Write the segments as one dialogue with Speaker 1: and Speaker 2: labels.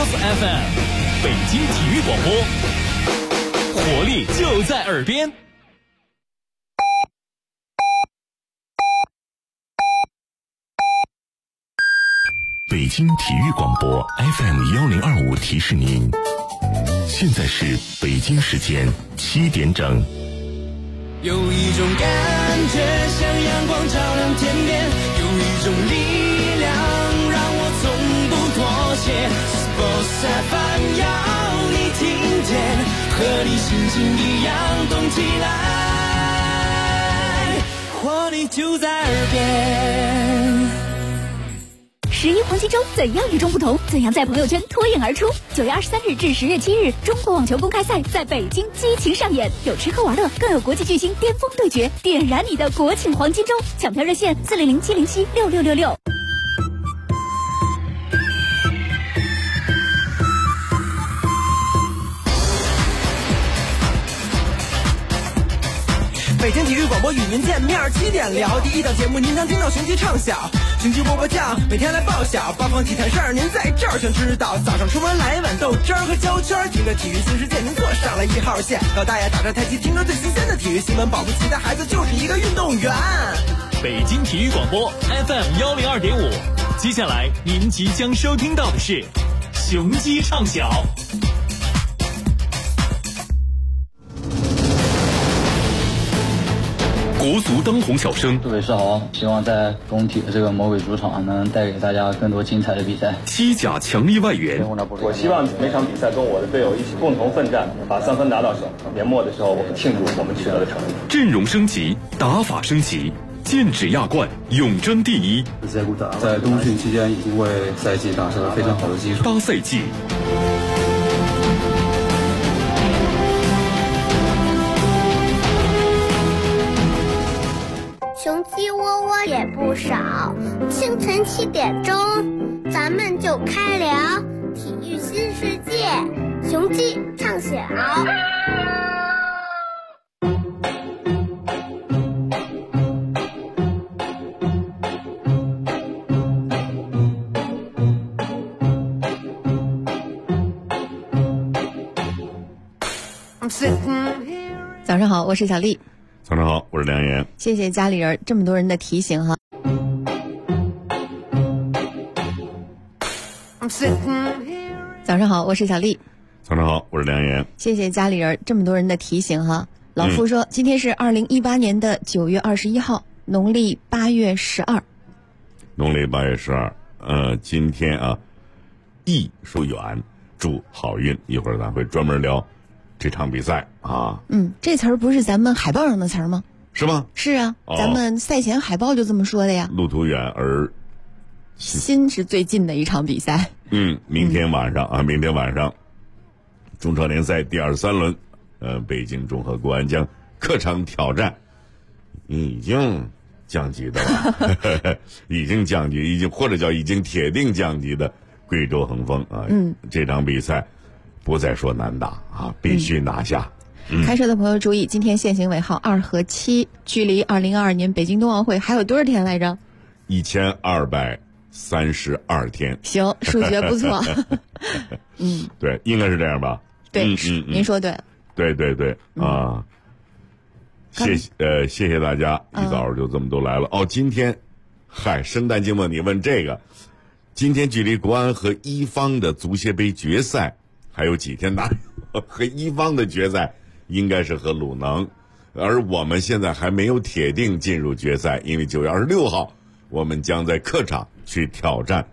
Speaker 1: Boss FM， 北京体育广播，活力就在耳边。
Speaker 2: 北京体育广播 FM1025 提示您，现在是北京时间7点整。
Speaker 3: 有一种感觉像阳光照亮天边，有一种力量让我从不妥协。Sports FM 要你听见，和你心情一样动起来，活力就在耳边。
Speaker 4: 11黄金周怎样与众不同？怎样在朋友圈脱颖而出？9月23日至10月7日，中国网球公开赛在北京激情上演，有吃喝玩乐，更有国际巨星巅峰对决，点燃你的国庆黄金周！抢票热线400-707-6666。
Speaker 5: 北京体育广播与您见面，7点聊第一档节目，您将听到雄鸡唱晓，雄鸡波波酱，每天来报晓，八方体坛事儿您在这儿全知道。早上出门来一碗豆汁儿和焦圈，听着体育新世界，您坐上了1号线。老大爷打着太极，听着最新鲜的体育新闻，保不齐的孩子就是一个运动员。
Speaker 1: 北京体育广播 FM102.5，接下来您即将收听到的是雄鸡唱晓。
Speaker 2: 国足当红小生，
Speaker 6: 杜伟是好，希望在工体的这个魔鬼主场能带给大家更多精彩的比赛。
Speaker 2: 西甲强力外援，
Speaker 7: 我希望每场比赛跟我的队友一起共同奋战，把3分拿到手。年末的时候，我们庆祝我们取得的成绩。
Speaker 2: 阵容升级，打法升级，剑指亚冠，永争第一。
Speaker 6: 在冬训期间已经为赛季打下了非常好的基础。
Speaker 2: 8赛季。
Speaker 8: 雄鸡窝窝也不少，清晨7点钟，咱们就开聊体育新世界，雄鸡唱晓。
Speaker 9: 早上好，我是小丽。
Speaker 2: 早上好，我是梁岩。
Speaker 9: 谢谢家里人这么多人的提醒哈。早上好，我是小丽。
Speaker 2: 早上好，我是梁岩。
Speaker 9: 谢谢家里人这么多人的提醒哈。老傅说，今天是2018年的9月21号，农历8月12。
Speaker 2: 农历8月12，今天啊，易疏远，祝好运。一会儿咱会专门聊这场比赛啊。
Speaker 9: 这词儿不是咱们海报上的词儿吗？
Speaker 2: 是吗？
Speaker 9: 是啊，咱们赛前海报就这么说的呀。
Speaker 2: 路途远而
Speaker 9: 心是最近的一场比赛。
Speaker 2: 明天晚上，中超联赛第23轮，北京中赫国安将客场挑战已经降级的了，已经降级，或者叫已经铁定降级的贵州恒丰啊。这场比赛不再说难打啊，必须拿下。
Speaker 9: 开车的朋友注意，今天限行尾号2和7，距离2022年北京冬奥会还有多少天来着
Speaker 2: ？1232天。
Speaker 9: 行，数学不错。
Speaker 2: 对，应该是这样吧？
Speaker 9: 对，您说对了。
Speaker 2: 对啊，谢谢大家，一早就这么都来了。今天，圣诞节目你问这个，今天距离国安和一方的足协杯决赛还有几天呢？和一方的决赛应该是和鲁能，而我们现在还没有铁定进入决赛，因为9月26号我们将在客场去挑战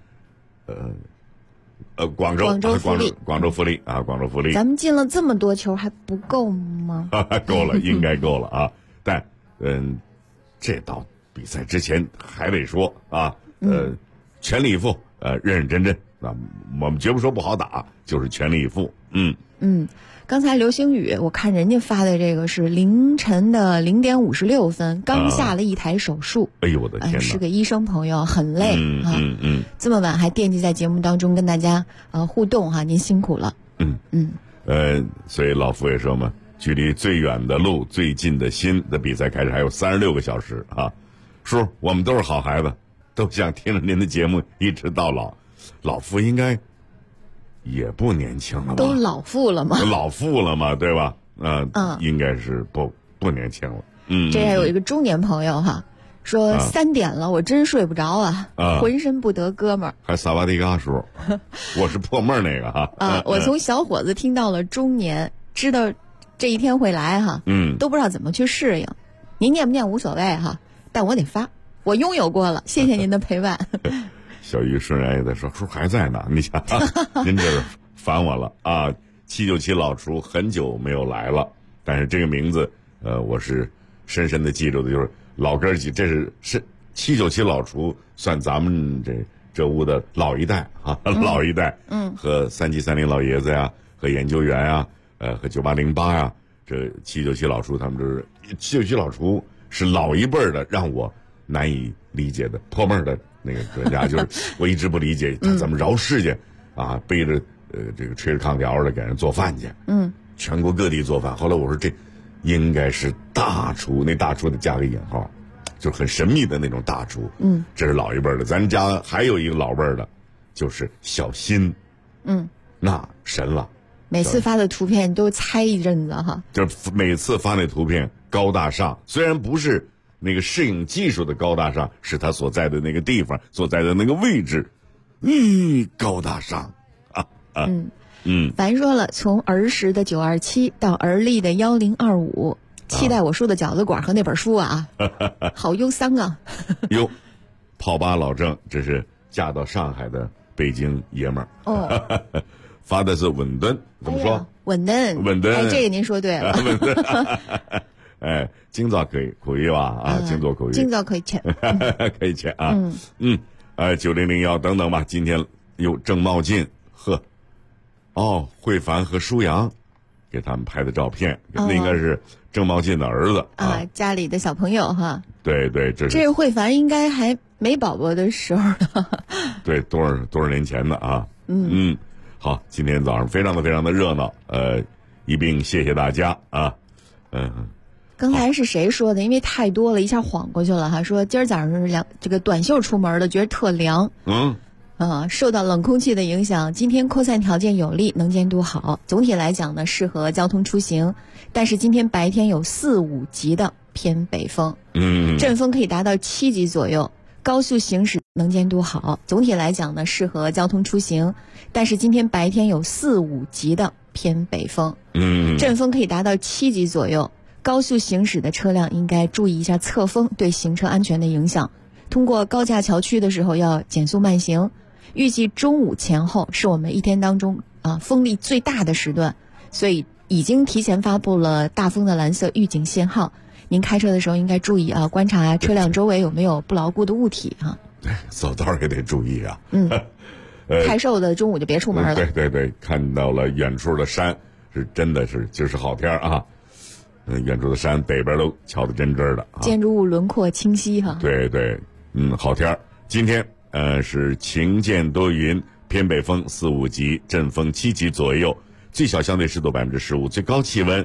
Speaker 2: 广州富力啊，广州富力。
Speaker 9: 咱们进了这么多球还不够吗？
Speaker 2: 够了，应该够了啊。但这到比赛之前还得说啊，全力以赴，认认真真啊，我们绝不说不好打，就是全力以赴。
Speaker 9: 刚才流星雨，我看人家发的这个是凌晨的0点56分，刚下了一台手术。
Speaker 2: 哎呦我的天哪！
Speaker 9: 是个医生朋友，很累这么晚还惦记在节目当中跟大家互动哈，您辛苦了。
Speaker 2: 所以老傅也说嘛，距离最远的路、最近的心的比赛开始还有36个小时啊。叔，我们都是好孩子，都想听着您的节目一直到老。老傅应该也不年轻了吧？
Speaker 9: 都老妇了吗？
Speaker 2: 老妇了嘛，对吧？应该是不年轻了。
Speaker 9: 这还有一个中年朋友哈，说3点了，我真睡不着啊，浑身不得哥们儿。
Speaker 2: 还萨瓦迪嘎叔，我是破闷那个哈。
Speaker 9: 我从小伙子听到了中年，知道这一天会来哈，都不知道怎么去适应。您念不念无所谓哈，但我得发，我拥有过了，谢谢您的陪伴。
Speaker 2: 小鱼顺然也在说，叔还在呢，你想，您这是烦我了啊！797老厨很久没有来了，但是这个名字，我是深深的记住的，就是老哥几，这是797老厨，算咱们这屋的老一代啊，老一代，和3730老爷子呀，和研究员呀，和9808呀，这797老厨，他们就是797老厨是老一辈的，让我难以理解的破闷的那个专家，就是我一直不理解他怎么饶世界啊，背着这个吹着空调的给人做饭去，全国各地做饭。后来我说这应该是大厨，那大厨得加个引号，就是很神秘的那种大厨。这是老一辈的。咱家还有一个老辈的，就是小新，那神了。
Speaker 9: 每次发的图片都猜一阵子哈，
Speaker 2: 就是每次发那图片高大上，虽然不是那个摄影技术的高大上，是他所在的那个地方，所在的那个位置，高大上啊。
Speaker 9: 凡说了，从儿时的927到儿历的1025，期待我说的饺子馆和那本书啊，好忧伤啊。
Speaker 2: 哟，泡吧老郑，这是嫁到上海的北京爷们儿。发的是稳敦，怎么说？
Speaker 9: 稳敦，
Speaker 2: 稳敦。
Speaker 9: 哎，这个您说对了。
Speaker 2: 稳敦。哎，京造可以吧？啊，京造可以。
Speaker 9: 京造可以签。
Speaker 2: 可以签啊。9001等等吧。今天有郑茂进惠凡和舒阳给他们拍的照片，那应该是郑茂进的儿子
Speaker 9: 啊，家里的小朋友哈。
Speaker 2: 对，这
Speaker 9: 是惠凡应该还没宝宝的时候呢。
Speaker 2: 对，多少年前的啊。好，今天早上非常的热闹，一并谢谢大家啊。
Speaker 9: 刚才是谁说的？因为太多了，一下晃过去了哈。说今儿早上是这个短袖出门的，觉得特凉。受到冷空气的影响，今天扩散条件有利，能见度好，总体来讲呢适合交通出行。但是今天白天有4、5级的偏北风，阵风可以达到7级左右。高速行驶能见度好，总体来讲呢适合交通出行。但是今天白天有4、5级的偏北风，阵风可以达到7级左右。高速行驶的车辆应该注意一下侧风对行车安全的影响。通过高架桥区的时候要减速慢行。预计中午前后是我们一天当中风力最大的时段，所以已经提前发布了大风的蓝色预警信号。您开车的时候应该注意观察车辆周围有没有不牢固的物体哈。
Speaker 2: 对，走道也得注意啊。
Speaker 9: 太瘦的中午就别出门了。
Speaker 2: 对，看到了远处的山，是真的是今儿是好天啊。远处的山北边都瞧得真的啊，
Speaker 9: 建筑物轮廓清晰哈。
Speaker 2: 对，好天。今天是晴间多云，偏北风4、5级，阵风7级左右，最小相对湿度15%，最高气温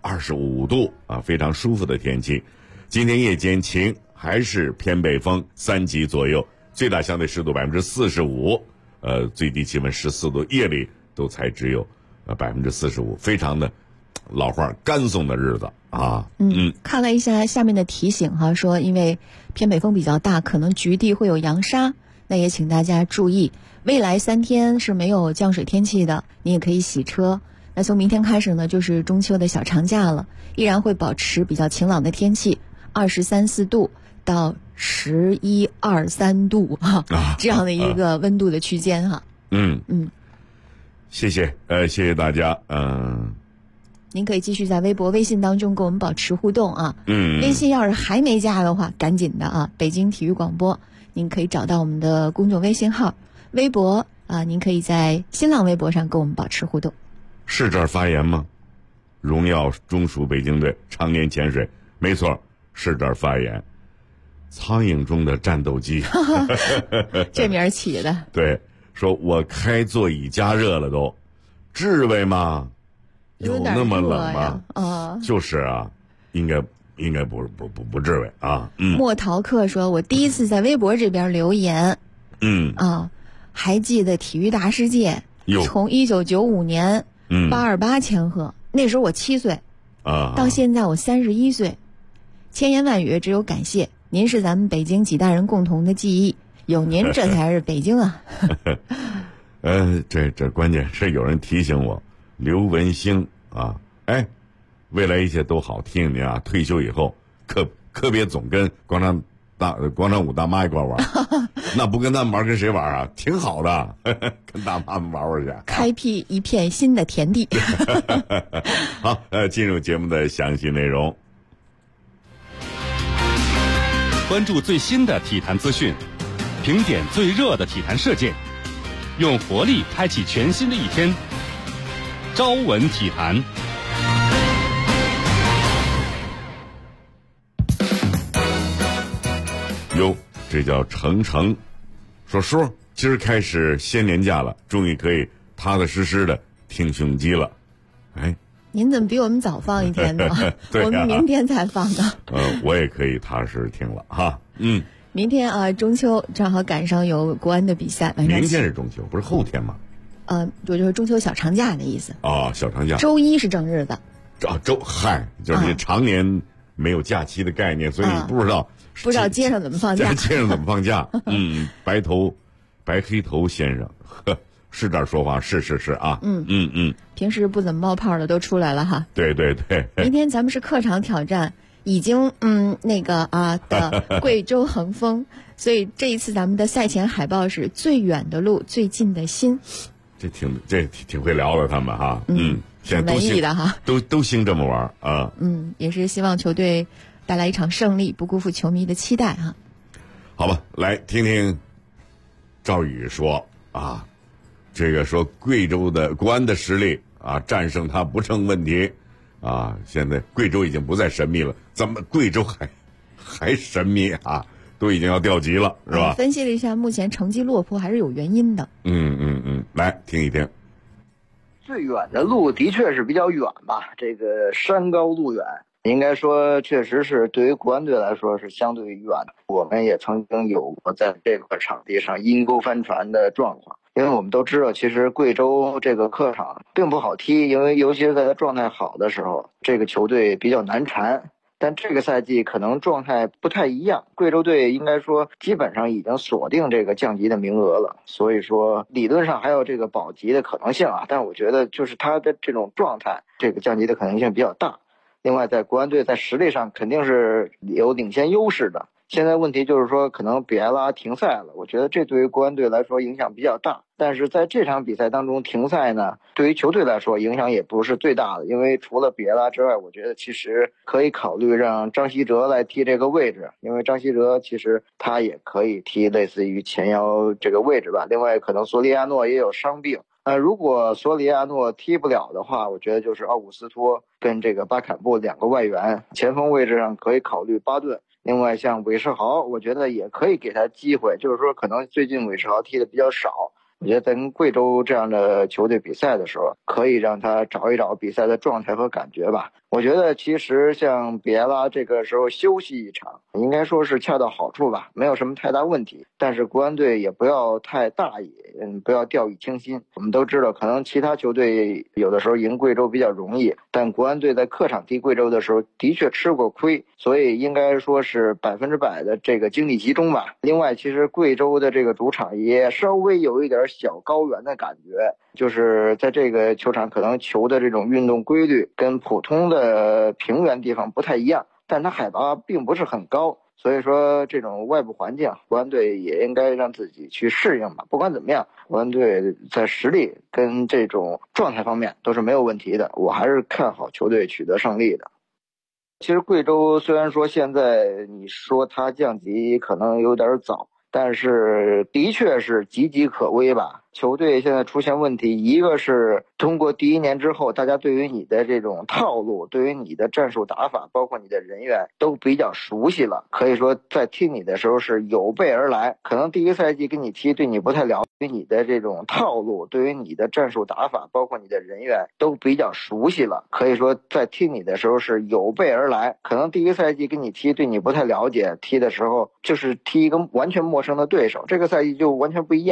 Speaker 2: 25度啊，非常舒服的天气。今天夜间晴，还是偏北风3级左右，最大相对湿度45%，最低气温14度，夜里都才只有45%，非常的老话干松的日子啊。
Speaker 9: 看了一下下面的提醒哈，说因为偏北风比较大，可能局地会有扬沙。那也请大家注意，未来3天是没有降水天气的，你也可以洗车。那从明天开始呢，就是中秋的小长假了，依然会保持比较晴朗的天气，23、24度到11、23度这样的一个温度的区间哈。
Speaker 2: 谢谢大家。
Speaker 9: 您可以继续在微博、微信当中跟我们保持互动啊。微信要是还没加的话，赶紧的啊！北京体育广播。您可以找到我们的公众微信号，微博您可以在新浪微博上跟我们保持互动。
Speaker 2: 是这儿发言吗？荣耀中属北京队常年潜水，没错，是这儿发言。苍蝇中的战斗机，
Speaker 9: 这名儿起的。
Speaker 2: 对，说我开座椅加热了都，至于吗？有那么冷吗？就是啊，应该不至于啊。
Speaker 9: 莫陶克说，我第一次在微博这边留言。还记得体育大世界从1995年828千鹤，那时候我7岁，到现在我31岁，千言万语只有感谢。您是咱们北京几代人共同的记忆，有您这才是北京啊。
Speaker 2: 这关键是有人提醒我，刘文星啊，哎，未来一切都好，提醒您啊，退休以后可别总跟广场舞大妈一块玩，那不跟他们玩跟谁玩啊？挺好的，跟大妈们玩去，
Speaker 9: 开辟一片新的田地。
Speaker 2: 好，进入节目的详细内容。
Speaker 10: 关注最新的体坛资讯，评点最热的体坛事件，用活力开启全新的一天。朝闻体坛。
Speaker 2: 哟，这叫程程，说叔，今儿开始先年假了，终于可以踏踏实实的听胸肌了。哎，
Speaker 9: 您怎么比我们早放一天呢？对啊，我们明天才放的。
Speaker 2: 我也可以踏踏实实听了哈。
Speaker 9: 明天啊，中秋正好赶上有国安的比赛。
Speaker 2: 明天是中秋，不是后天吗？
Speaker 9: 就是中秋小长假的意思。
Speaker 2: 哦，小长假。
Speaker 9: 周一是正日的。
Speaker 2: 就是你常年没有假期的概念，所以你不知道
Speaker 9: 街上怎么放假。
Speaker 2: 街上怎么放假？白黑头先生，是这儿说话，是啊。
Speaker 9: 平时不怎么冒泡的都出来了哈。
Speaker 2: 对。
Speaker 9: 明天咱们是客场挑战。已经的贵州恒丰，所以这一次咱们的赛前海报是最远的路，最近的心。
Speaker 2: 这挺会聊的他们哈。现在
Speaker 9: 文艺的哈，
Speaker 2: 都兴这么玩啊。
Speaker 9: 也是希望球队带来一场胜利，不辜负球迷的期待哈。
Speaker 2: 好吧，来听听赵宇说啊，这个说贵州的国安的实力啊，战胜他不成问题。现在贵州已经不再神秘了，怎么贵州还神秘啊？都已经要调级了，是吧？
Speaker 9: 分析了一下，目前成绩落魄还是有原因的。
Speaker 2: 来听一听。
Speaker 11: 最远的路的确是比较远吧，这个山高路远，应该说确实是对于国安队来说是相对远的。我们也曾经有过在这块场地上阴沟翻船的状况。因为我们都知道，其实贵州这个客场并不好踢，因为尤其是在他状态好的时候，这个球队比较难缠。但这个赛季可能状态不太一样，贵州队应该说基本上已经锁定这个降级的名额了，所以说理论上还有这个保级的可能性啊。但我觉得就是他的这种状态，这个降级的可能性比较大。另外，在国安队在实力上肯定是有领先优势的。现在问题就是说，可能比埃拉停赛了，我觉得这对于国安队来说影响比较大。但是在这场比赛当中停赛呢，对于球队来说影响也不是最大的，因为除了比埃拉之外，我觉得其实可以考虑让张稀哲来踢这个位置，因为张稀哲其实他也可以踢类似于前腰这个位置吧。另外，可能索里亚诺也有伤病。如果索里亚诺踢不了的话，我觉得就是奥古斯托跟这个巴坎布两个外援，前锋位置上可以考虑巴顿。另外像韦世豪，我觉得也可以给他机会，就是说可能最近韦世豪踢的比较少，我觉得在跟贵州这样的球队比赛的时候，可以让他找一找比赛的状态和感觉吧。我觉得其实像比埃拉这个时候休息一场，应该说是恰到好处吧，没有什么太大问题。但是国安队也不要太大意，不要掉以轻心。我们都知道，可能其他球队有的时候赢贵州比较容易，但国安队在客场踢贵州的时候的确吃过亏，所以应该说是100%的这个精力集中吧。另外，其实贵州的这个主场也稍微有一点小高原的感觉，就是在这个球场可能球的这种运动规律跟普通的平原地方不太一样，但它海拔并不是很高，所以说这种外部环境国安队也应该让自己去适应吧。不管怎么样，国安队在实力跟这种状态方面都是没有问题的，我还是看好球队取得胜利的。其实贵州虽然说现在你说它降级可能有点早，但是的确是岌岌可危吧。球队现在出现问题，一个是通过第一年之后，大家对于你的这种套路，对于你的战术打法，包括你的人员都比较熟悉了，可以说在踢你的时候是有备而来。可能第一个赛季跟你踢对你不太了解，对你的这种套路，对于你的战术打法，包括你的人员都比较熟悉了，可以说在踢你的时候是有备而来。可能第一个赛季跟你踢对你不太了解，踢的时候就是踢一个完全陌生的对手，这个赛季就完全不一样了。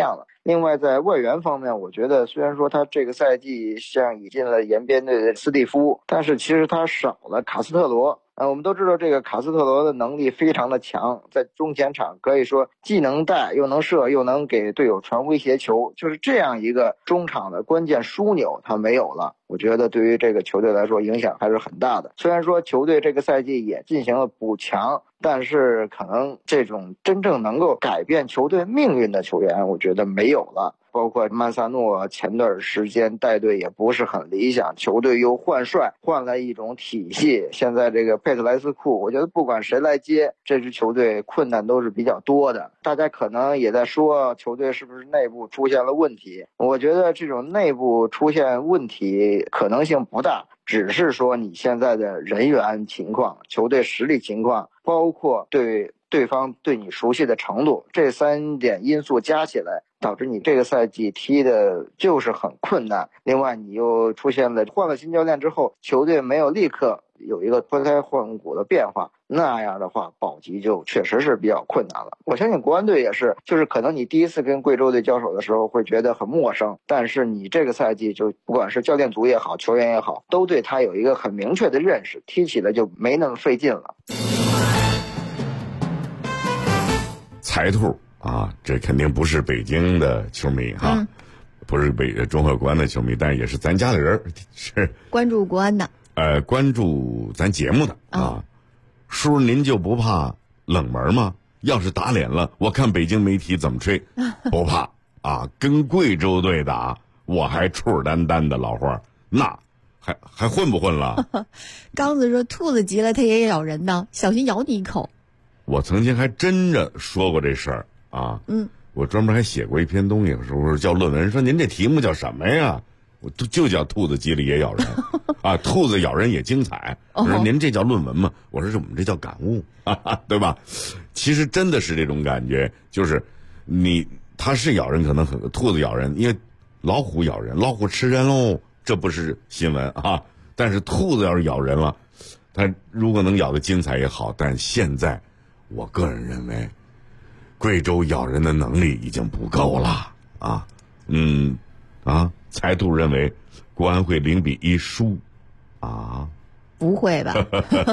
Speaker 11: 另外在外援方面，我觉得虽然说他这个赛季像引进了延边队的斯蒂夫，但是其实他少了卡斯特罗。我们都知道这个卡斯特罗的能力非常的强，在中前场可以说既能带又能射又能给队友传威胁球，就是这样一个中场的关键枢纽他没有了，我觉得对于这个球队来说影响还是很大的。虽然说球队这个赛季也进行了补强，但是可能这种真正能够改变球队命运的球员我觉得没有了。包括曼萨诺前段时间带队也不是很理想，球队又换帅，换了一种体系。现在这个佩特莱斯库，我觉得不管谁来接这支球队，困难都是比较多的。大家可能也在说球队是不是内部出现了问题，我觉得这种内部出现问题可能性不大，只是说你现在的人员情况、球队实力情况，包括对方对你熟悉的程度，这3点因素加起来，导致你这个赛季踢的就是很困难。另外你又出现了换了新教练之后，球队没有立刻有一个脱胎换骨的变化，那样的话保级就确实是比较困难了。我相信国安队也是，就是可能你第一次跟贵州队交手的时候会觉得很陌生，但是你这个赛季就不管是教练组也好，球员也好，都对他有一个很明确的认识，踢起来就没那么费劲了。
Speaker 2: 财兔啊，这肯定不是北京的球迷哈，不是中赫国安的球迷，但是也是咱家的人，是
Speaker 9: 关注国安的，
Speaker 2: 关注咱节目的啊。叔，您就不怕冷门吗？要是打脸了，我看北京媒体怎么吹，不怕啊。跟贵州队打，我还处担担的老花，那还混不混了？
Speaker 9: 刚子说兔子急了，它也咬人呢，小心咬你一口。
Speaker 2: 我曾经还真着说过这事儿啊，我专门还写过一篇东西，说叫论文，说您这题目叫什么呀？我就叫兔子急了也咬人啊，兔子咬人也精彩。我说您这叫论文吗？我说我们这叫感悟，对吧？其实真的是这种感觉，就是它是咬人，可能兔子咬人，因为老虎咬人，老虎吃人喽，这不是新闻啊。但是兔子要是咬人了，它如果能咬得精彩也好，但现在我个人认为，贵州咬人的能力已经不够了啊！财兔认为国安会0-1输啊？
Speaker 9: 不会吧？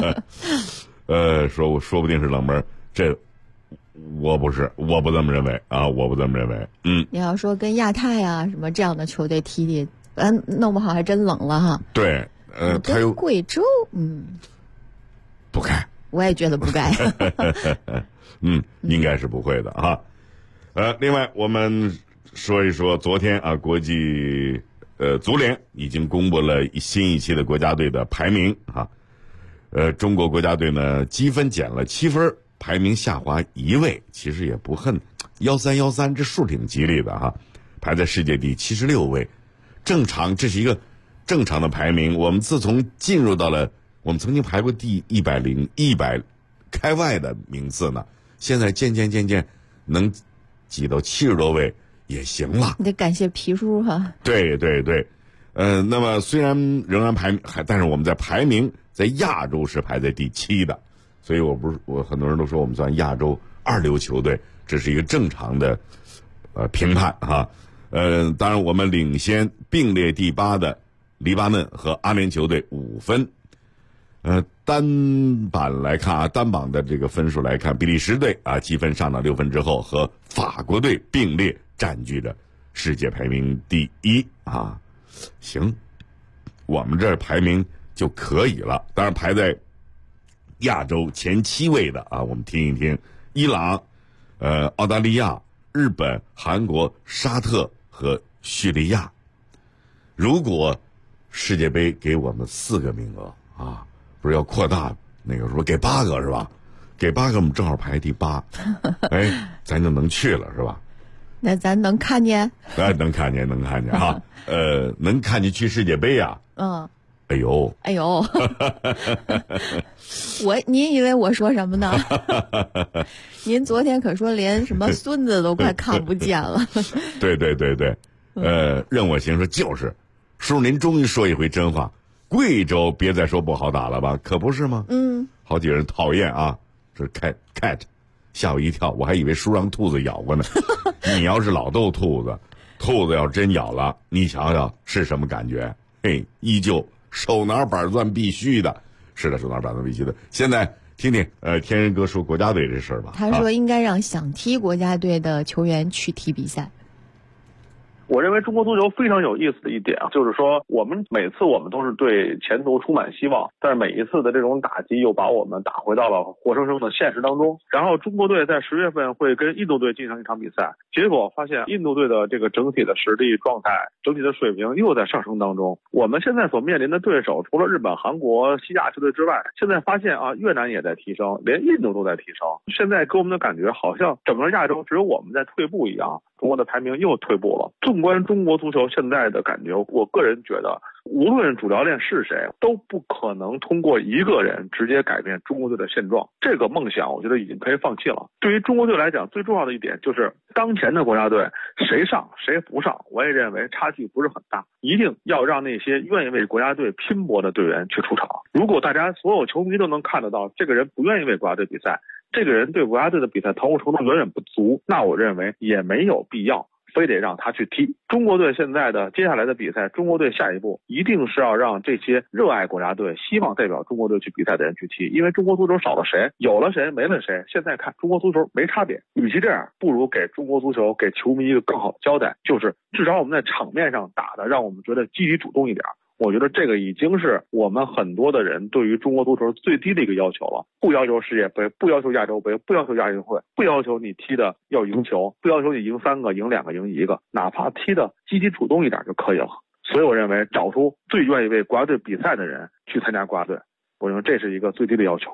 Speaker 2: 说不定是冷门，这我不这么认为啊，我不这么认为。
Speaker 9: 你要说跟亚太啊什么这样的球队踢，弄不好还真冷了哈。
Speaker 2: 对，
Speaker 9: 跟贵州，
Speaker 2: 不该。
Speaker 9: 我也觉得不该。
Speaker 2: 应该是不会的啊。另外我们说一说昨天啊，国际足联已经公布了新一期的国家队的排名啊。中国国家队呢积分减了7分，排名下滑1位，其实也不恨，1313这数挺吉利的哈，排在世界第76位，正常，这是一个正常的排名。我们自从进入到了。我们曾经排过第100开外的名次呢，现在渐渐能挤到70多位也行了。
Speaker 9: 你得感谢皮叔哈。
Speaker 2: 对，那么虽然仍然但是我们在排名在亚洲是排在第7的，所以我很多人都说我们算亚洲2流球队，这是一个正常的评判哈。当然我们领先并列第8的黎巴嫩和阿联酋队5分。单榜来看啊，单榜的这个分数来看，比利时队啊积分上到6分之后，和法国队并列占据着世界排名第1啊。行，我们这排名就可以了。当然排在亚洲前7位的啊，我们听一听：伊朗、澳大利亚、日本、韩国、沙特和叙利亚。如果世界杯给我们4个名额啊。不是要扩大那个说给8个是吧？给8个我们正好排第8，咱就能去了是吧？
Speaker 9: 那咱能看见？
Speaker 2: 能看见哈，能看见去世界杯呀？哎呦，
Speaker 9: 您以为我说什么呢？您昨天可说连什么孙子都快看不见了。
Speaker 2: 对，任我行说就是叔，您终于说一回真话。贵州别再说不好打了吧，可不是吗？好几个人讨厌啊，这 cat 吓我一跳，我还以为叔让兔子咬过呢。 你要是老逗兔子，兔子要真咬了，你瞧瞧是什么感觉？嘿，依旧手拿板钻必须的。是的，手拿板钻必须的。现在听听天人哥说国家队这事儿吧。
Speaker 9: 他说应该让想踢国家队的球员去踢比赛。
Speaker 12: 我认为中国足球非常有意思的一点啊，就是说每次我们都是对前途充满希望，但是每一次的这种打击又把我们打回到了活生生的现实当中。然后中国队在10月份会跟印度队进行一场比赛，结果发现印度队的这个整体的实力状态、整体的水平又在上升当中。我们现在所面临的对手，除了日本、韩国、西亚球队之外，现在发现啊，越南也在提升，连印度都在提升。现在给我们的感觉好像整个亚洲只有我们在退步一样，中国的排名又退步了。纵观中国足球现在的感觉，我个人觉得无论主教练是谁，都不可能通过一个人直接改变中国队的现状。这个梦想我觉得已经可以放弃了。对于中国队来讲，最重要的一点就是当前的国家队谁上谁不上，我也认为差距不是很大，一定要让那些愿意为国家队拼搏的队员去出场。如果大家所有球迷都能看得到这个人不愿意为国家队比赛，这个人对国家队的比赛投入程度远远不足，那我认为也没有必要非得让他去踢。中国队现在的接下来的比赛，中国队下一步一定是要让这些热爱国家队、希望代表中国队去比赛的人去踢，因为中国足球少了谁，有了谁，没了谁。现在看中国足球没差别，与其这样，不如给中国足球、给球迷一个更好的交代，就是至少我们在场面上打的，让我们觉得积极主动一点。我觉得这个已经是我们很多的人对于中国足球最低的一个要求了。不要求世界杯，不要求亚洲杯，不要求亚运会，不要求你踢的要赢球，不要求你赢3个、赢2个、赢1个，哪怕踢的积极主动一点就可以了。所以我认为找出最愿意为国家队比赛的人去参加国家队，我认为这是一个最低的要求。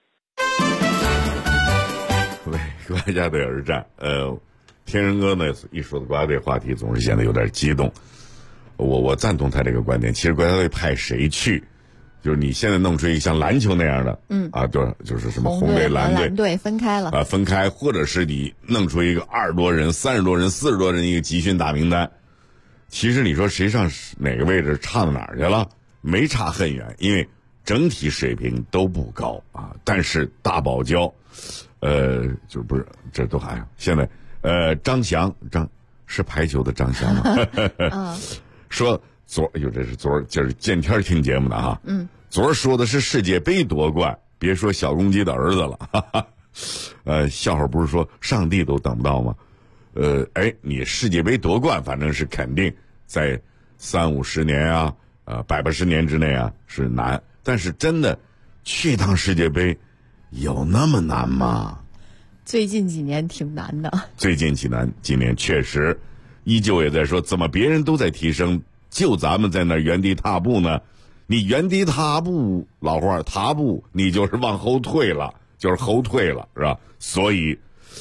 Speaker 2: 为国家队而战，天人哥呢一说的国家队话题，总是显得有点激动。我赞同他这个观点。其实国家队派谁去，就是你现在弄出一个像篮球那样的，就是什么红队、蓝
Speaker 9: 队分开了
Speaker 2: 分开，或者是你弄出一个20多人、30多人、40多人一个集训大名单。其实你说谁上哪个位置差到哪儿去了，没差很远，因为整体水平都不高啊。但是大堡礁，就不是这都还现在张翔是排球的张翔吗？说这是昨儿就是见天听节目的哈，昨儿说的是世界杯夺冠，别说小公鸡的儿子了，哈哈。笑话不是说上帝都等不到吗？你世界杯夺冠，反正是肯定在30-50年啊，180年之内啊是难，但是真的去趟世界杯有那么难吗？
Speaker 9: 最近几年挺难的。
Speaker 2: 最近几年确实。依旧也在说，怎么别人都在提升，就咱们在那原地踏步呢？你原地踏步，老话踏步，你就是往后退了，就是后退了，是吧？所以，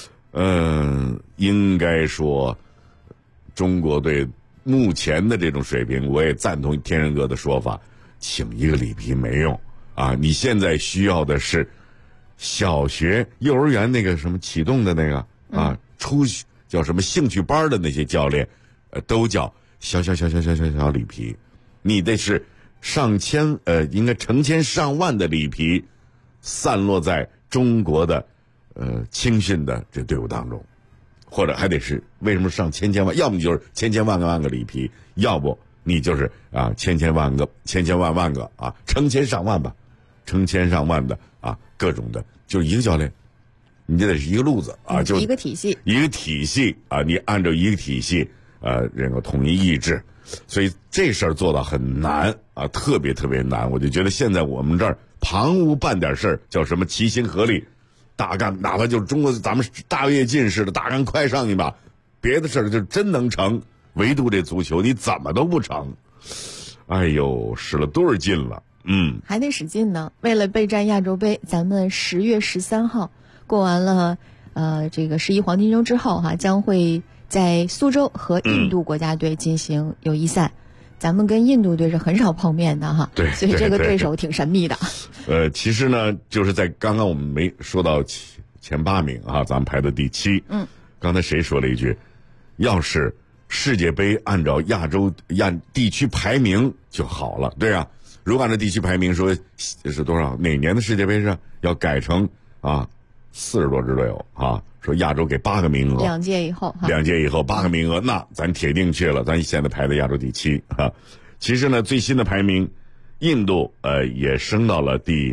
Speaker 2: 应该说，中国队目前的这种水平，我也赞同天人哥的说法，请一个里皮没用啊！你现在需要的是小学、幼儿园那个什么启动的那个啊，叫什么兴趣班的那些教练，都叫小里皮，你得是应该成千上万的里皮，散落在中国的青训的这队伍当中，或者还得是为什么上千万？要么你就是千万个里皮，要不你就是千万个啊，成千上万的啊，各种的，就是一个教练。你这得是一个路子啊，就
Speaker 9: 一个体系
Speaker 2: 啊，你按照一个体系，这个统一意志，所以这事儿做到很难啊，特别难。我就觉得现在我们这儿旁无办点事儿，叫什么齐心合力，大干，哪怕就是中国咱们大跃进似的，大干快上一把，别的事儿就真能成，唯独这足球你怎么都不成。哎呦，使了多少劲了，
Speaker 9: 还得使劲呢。为了备战亚洲杯，咱们10月13号。过完了，这个11黄金周之后哈，将会在苏州和印度国家队进行友谊赛。咱们跟印度队是很少碰面的哈，
Speaker 2: 对，
Speaker 9: 所以这个对手挺神秘的。
Speaker 2: 其实呢，就是在刚刚我们没说到前8名啊，咱们排的第7。刚才谁说了一句，要是世界杯按照地区排名就好了，对啊。如果按照地区排名说是多少，哪年的世界杯是要改成40多支队伍啊， 说亚洲给8个名额
Speaker 9: ，2届以后
Speaker 2: 8个名额，那咱铁定去了，咱现在排在亚洲第7啊。其实呢，最新的排名，印度也升到了第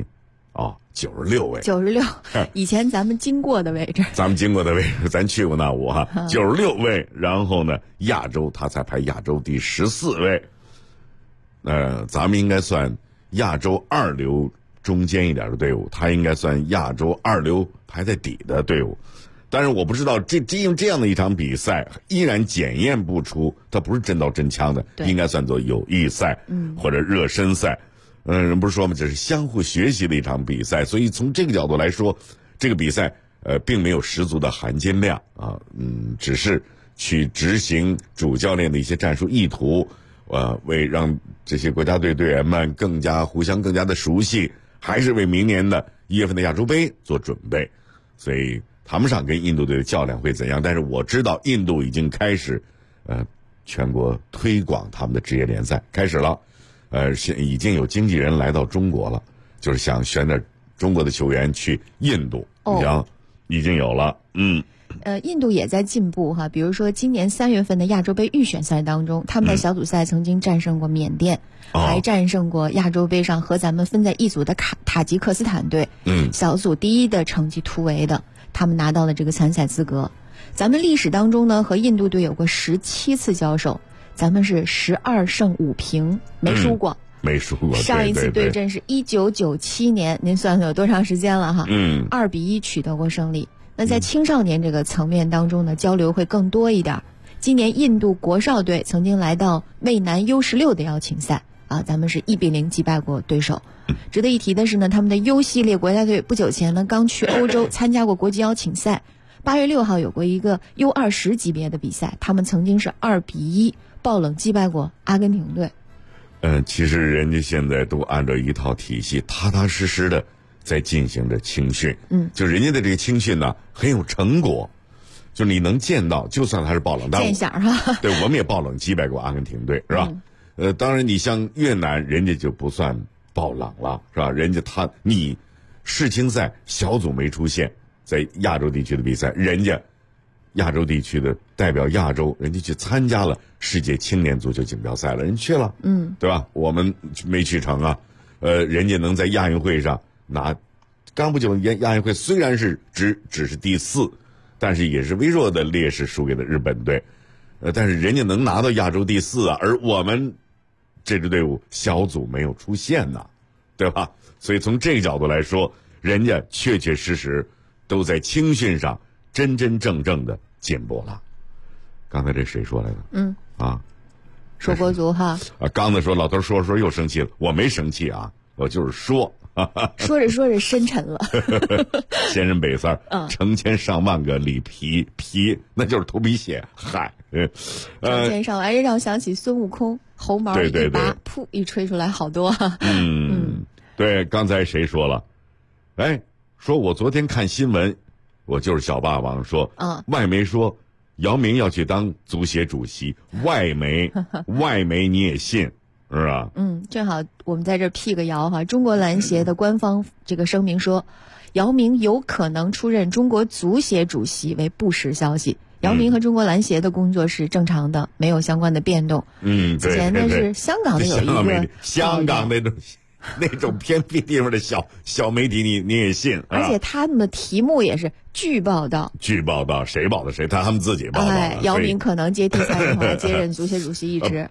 Speaker 2: 96位
Speaker 9: ，96，以前咱们经过的位置，
Speaker 2: 咱去过那屋哈，96位。然后呢，亚洲它才排亚洲第14位，咱们应该算亚洲2流中间一点的队伍，它应该算亚洲2流排在底的队伍。但是我不知道因为这样的一场比赛依然检验不出它不是真刀真枪的，应该算作友谊赛或者热身赛。人不是说吗？这是相互学习的一场比赛，所以从这个角度来说，这个比赛并没有十足的含金量啊，只是去执行主教练的一些战术意图，为让这些国家队队员们互相更加的熟悉，还是为明年的1月份的亚洲杯做准备。所以谈不上跟印度队的较量会怎样，但是我知道印度已经开始全国推广他们的职业联赛开始了。已经有经纪人来到中国了，就是想选点中国的球员去印度，已经有了。
Speaker 9: 印度也在进步哈，比如说今年3月份的亚洲杯预选赛当中，他们在小组赛曾经战胜过缅甸，还战胜过亚洲杯上和咱们分在一组的塔吉克斯坦队，小组第1的成绩突围的，他们拿到了这个参赛资格。咱们历史当中呢，和印度队有过17次交手。咱们是12胜5平，没输过。上一次对阵是1997年，您算算有多长时间了哈？2-1取得过胜利。那在青少年这个层面当中呢，交流会更多一点。今年印度国少队曾经来到渭南 U16的邀请赛啊，咱们是1-0击败过对手。值得一提的是呢，他们的 U 系列国家队不久前呢刚去欧洲参加过国际邀请赛。8月6号有过一个 U20 级别的比赛，他们曾经是2-1爆冷击败过阿根廷队。
Speaker 2: 其实人家现在都按照一套体系，踏踏实实的在进行着青训。就人家的这个青训呢，很有成果，就你能见到，就算他是爆冷，
Speaker 9: 见响哈。
Speaker 2: 对，我们也爆冷击败过阿根廷队，是吧？当然你像越南，人家就不算爆冷了，是吧？人家你世青赛小组没出现，在亚洲地区的比赛，人家亚洲地区的代表亚洲，人家去参加了世界青年足球锦标赛了，人去了，对吧？我们没去成啊，人家能在亚运会上拿，刚不久亚运会虽然是只是第4，但是也是微弱的劣势输给了日本队，但是人家能拿到亚洲第4啊，而我们这支队伍小组没有出现呐，对吧？所以从这个角度来说，人家确确实实都在青训上真真正正的进步了。刚才这谁说来的？
Speaker 9: 说国足哈。
Speaker 2: 刚才说老头说又生气了，我没生气啊，我就是说。
Speaker 9: 说着说着深沉了。
Speaker 2: 先人北三成千上万个里皮那就是头皮屑，嗨。
Speaker 9: 成千上万，让我想起孙悟空猴毛一拔，噗一吹出来好多。
Speaker 2: 对，刚才谁说了？说我昨天看新闻，我就是小霸王说，外媒说姚明要去当足协主席，外媒你也信？是吧？
Speaker 9: 正好我们在这辟个谣哈。中国篮协的官方这个声明说，姚明有可能出任中国足协主席为不实消息。姚明和中国篮协的工作是正常的，没有相关的变动。之前那是香港的有一个
Speaker 2: 香港那种偏僻地方的小媒体，你也信？
Speaker 9: 而且他们的题目也是据报道，
Speaker 2: 谁报的谁？他们自己报道。
Speaker 9: 姚明可能接替蔡崇华接任足协主席一职。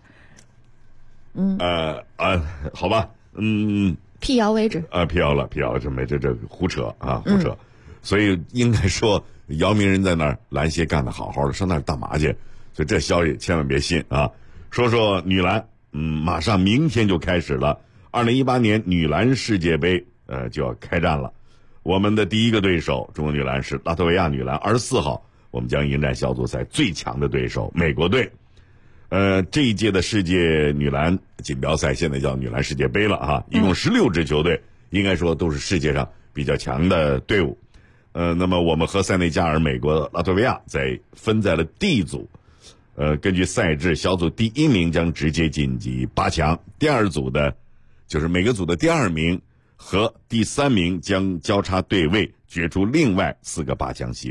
Speaker 2: 好吧，
Speaker 9: 辟谣为止。
Speaker 2: 辟谣了，这胡扯啊，胡扯。所以应该说，姚明人在那儿，篮协干得好好的，上那儿干嘛去？所以这消息千万别信啊！说女篮，马上明天就开始了，2018年女篮世界杯，就要开战了。我们的第一个对手，中国女篮是拉脱维亚女篮，24号我们将迎战小组赛最强的对手美国队。这一届的世界女篮锦标赛现在叫女篮世界杯了啊，一共16支球队，应该说都是世界上比较强的队伍。那么我们和塞内加尔、美国、拉脱维亚分在了 D 组。根据赛制，小组第1名将直接晋级8强，第2组的就是每个组的第2名和第3名将交叉对位，决出另外4个8强席位。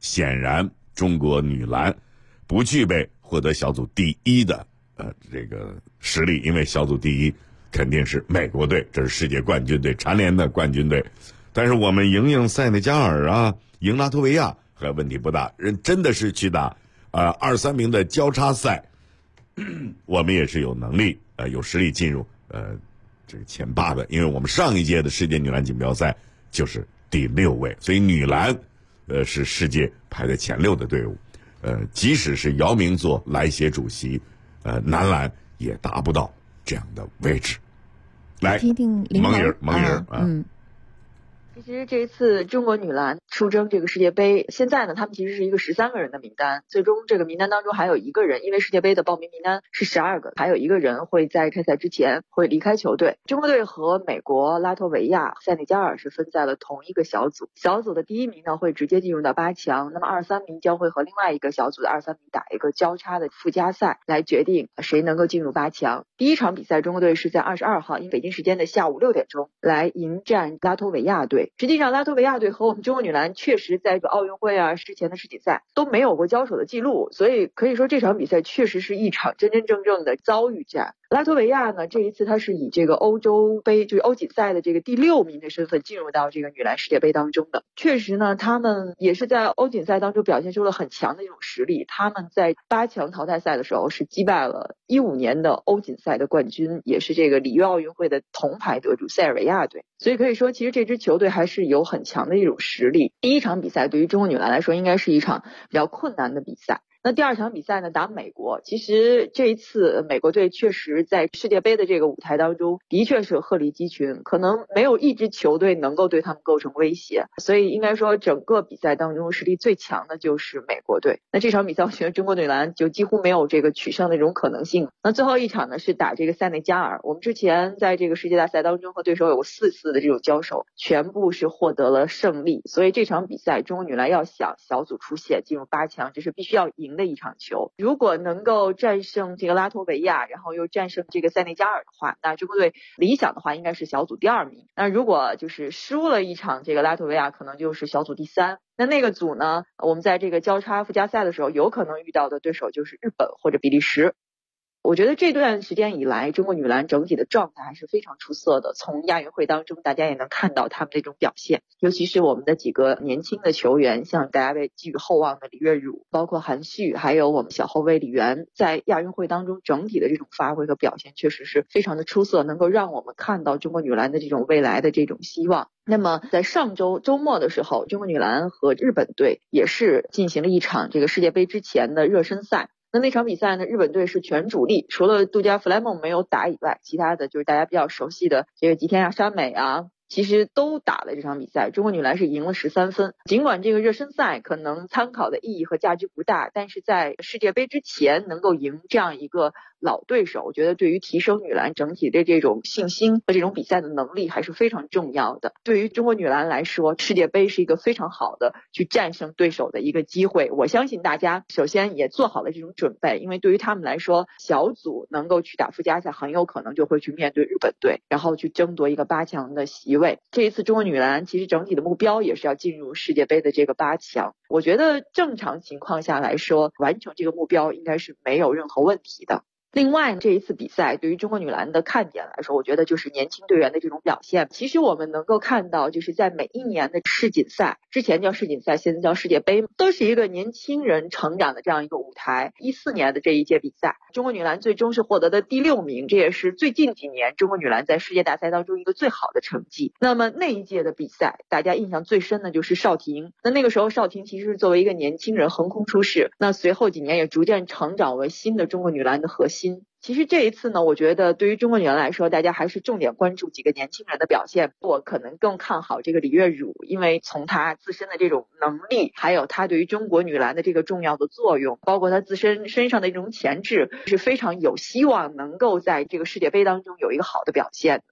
Speaker 2: 显然中国女篮不具备获得小组第一的这个实力，因为小组第一肯定是美国队，这是世界冠军队，蝉联的冠军队。但是我们赢塞内加尔啊，赢拉脱维亚还问题不大，人真的是去打2、3名的交叉赛，我们也是有能力有实力进入这个前8的，因为我们上一届的世界女篮锦标赛就是第6位，所以女篮是世界排在前6的队伍。即使是姚明做篮协主席，男篮也达不到这样的位置。来，
Speaker 9: 听听
Speaker 2: 蒙人
Speaker 13: 其实这一次中国女篮出征这个世界杯，现在呢，他们其实是一个13个人的名单，最终这个名单当中还有1个人，因为世界杯的报名名单是12个，还有1个人会在开赛之前会离开球队。中国队和美国、拉脱维亚、塞内加尔是分在了同一个小组，小组的第1名呢会直接进入到8强，那么2、3名将会和另外一个小组的2、3名打一个交叉的附加赛，来决定谁能够进入8强。第一场比赛，中国队是在22号，因北京时间的下午6点钟来迎战拉脱维亚队。实际上拉脱维亚队和我们中国女篮确实在这个奥运会之前的世锦赛都没有过交手的记录，所以可以说这场比赛确实是一场真真正正的遭遇战。拉脱维亚呢，这一次他是以这个欧洲杯就是欧锦赛的这个第6名的身份进入到这个女篮世界杯当中的。确实呢，他们也是在欧锦赛当中表现出了很强的一种实力，他们在8强淘汰赛的时候是击败了15年的欧锦赛的冠军，也是这个里约奥运会的铜牌得主塞尔维亚队。所以可以说其实这支球队还是有很强的一种实力。第一场比赛对于中国女篮来说应该是一场比较困难的比赛。那第2场比赛呢，打美国。其实这一次美国队确实在世界杯的这个舞台当中的确是鹤立鸡群，可能没有一支球队能够对他们构成威胁，所以应该说整个比赛当中实力最强的就是美国队。那这场比赛我觉得中国女篮就几乎没有这个取胜的这种可能性。那最后一场呢是打这个塞内加尔，我们之前在这个世界大赛当中和对手有过4次的这种交手，全部是获得了胜利，所以这场比赛中国女篮要想小组出线进入8强，这是必须要赢的一场球。如果能够战胜这个拉脱维亚，然后又战胜这个塞内加尔的话，那中国队理想的话应该是小组第2名。那如果就是输了一场这个拉脱维亚，可能就是小组第3。那个组呢，我们在这个交叉附加赛的时候有可能遇到的对手就是日本或者比利时。我觉得这段时间以来中国女篮整体的状态还是非常出色的，从亚运会当中大家也能看到他们这种表现，尤其是我们的几个年轻的球员，像大家被寄予厚望的李月汝，包括韩旭，还有我们小后卫李媛，在亚运会当中整体的这种发挥和表现确实是非常的出色，能够让我们看到中国女篮的这种未来的这种希望。那么在上周周末的时候，中国女篮和日本队也是进行了一场这个世界杯之前的热身赛。那场比赛呢，日本队是全主力，除了杜佳弗莱蒙没有打以外，其他的就是大家比较熟悉的这个吉田亚沙美其实都打了这场比赛。中国女篮是赢了13分，尽管这个热身赛可能参考的意义和价值不大，但是在世界杯之前能够赢这样一个老对手，我觉得对于提升女篮整体的这种信心和这种比赛的能力还是非常重要的。对于中国女篮来说，世界杯是一个非常好的去战胜对手的一个机会。我相信大家首先也做好了这种准备，因为对于他们来说，小组能够去打附加赛，很有可能就会去面对日本队，然后去争夺一个8强的席位。这一次中国女篮其实整体的目标也是要进入世界杯的这个8强。我觉得正常情况下来说，完成这个目标应该是没有任何问题的。另外，这一次比赛对于中国女篮的看点来说，我觉得就是年轻队员的这种表现。其实我们能够看到，就是在每一年的世锦赛，之前叫世锦赛，现在叫世界杯，都是一个年轻人成长的这样一个舞台。14年的这一届比赛，中国女篮最终是获得的第6名，这也是最近几年中国女篮在世界大赛当中一个最好的成绩。那么那一届的比赛，大家印象最深的就是邵婷。那个时候邵婷其实是作为一个年轻人横空出世，那随后几年也逐渐成长为新的中国女篮的核心。其实这一次呢，我觉得对于中国女篮来说，大家还是重点关注几个年轻人的表现。我可能更看好这个李月汝，因为从她自身的这种能力，还有她对于中国女篮的这个重要的作用，包括她自身身上的一种潜质，是非常有希望能够在这个世界杯当中有一个好的表现。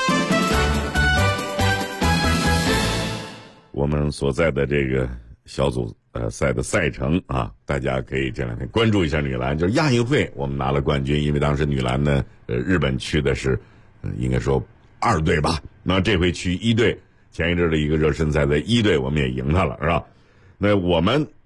Speaker 2: 我们所在的这个小组赛的赛程大家可以这2天关注一下女篮。就是亚运会我们拿了冠军，因为当时女篮呢日本去的是应该说2队吧，那这回去1队，前一阵的一个热身赛的1队我们也赢他了，是吧？那我们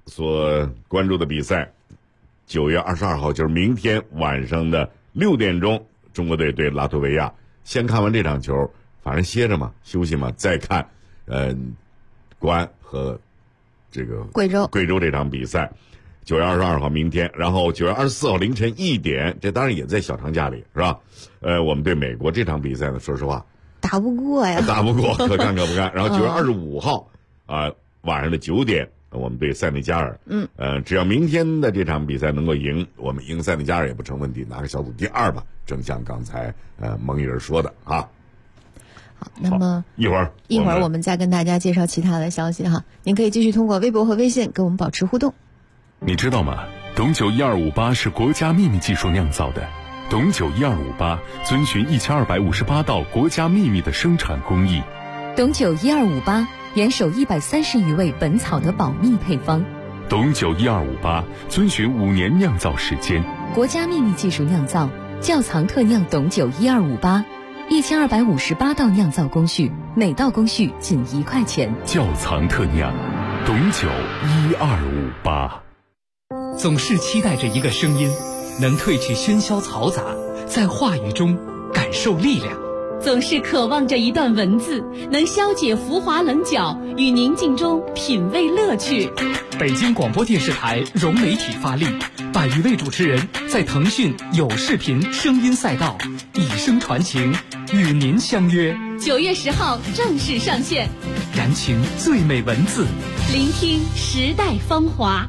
Speaker 2: 所关注的比赛，9月22号就是明天晚上的6点钟，中国队对拉脱维亚。先看完这场球，反正歇着嘛，休息嘛，再看国安和这个贵州这场比赛。9月22号明天，然后9月24号凌晨1点，这当然也在小长假里，是吧？我们对美国这场比赛呢，说实话
Speaker 9: 打不过呀，
Speaker 2: 打不过，可看可不看。然后9月25号晚上的9点，我们对塞内加尔。只要明天的这场比赛能够赢，我们赢塞内加尔也不成问题，拿个小组第2吧。正像刚才蒙毅儿说的啊。
Speaker 9: 好，那么
Speaker 2: 一会儿
Speaker 9: 我们再跟大家介绍其他的消息哈。您可以继续通过微博和微信跟我们保持互动。
Speaker 14: 你知道吗？董酒1258是国家秘密技术酿造的。董酒1258遵循1258道国家秘密的生产工艺。
Speaker 15: 董酒1258严守130余味本草的保密配方。
Speaker 14: 董酒1258遵循5年酿造时间。
Speaker 15: 国家秘密技术酿造，窖藏特酿董酒1258，1258道酿造工序，每道工序仅1块钱。
Speaker 14: 窖藏特酿，董酒1258。
Speaker 16: 总是期待着一个声音，能褪去喧嚣嘈杂，在话语中感受力量。
Speaker 17: 总是渴望着一段文字，能消解浮华棱角，与宁静中品味乐趣。
Speaker 16: 北京广播电视台融媒体发力，100余位主持人在腾讯有视频声音赛道以声传情，与您相约。
Speaker 17: 9月10号正式上线，
Speaker 16: 燃情最美文字，
Speaker 17: 聆听时代芳华。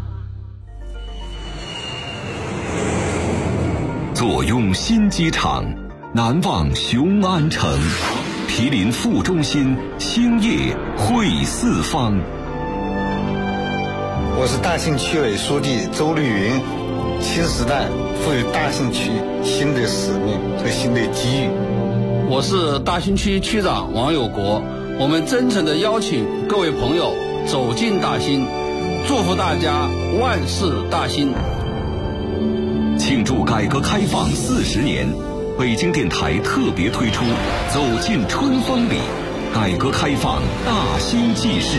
Speaker 18: 坐拥新机场，难忘雄安城，毗邻副中心，兴业汇四方。
Speaker 19: 我是大兴区委书记周绿云，新时代赋予大兴区新的使命和新的机遇。
Speaker 20: 我是大兴区区长王有国，我们真诚地邀请各位朋友走进大兴，祝福大家万事大兴。
Speaker 18: 庆祝改革开放40年，北京电台特别推出《走进春风里》，改革开放大兴纪事。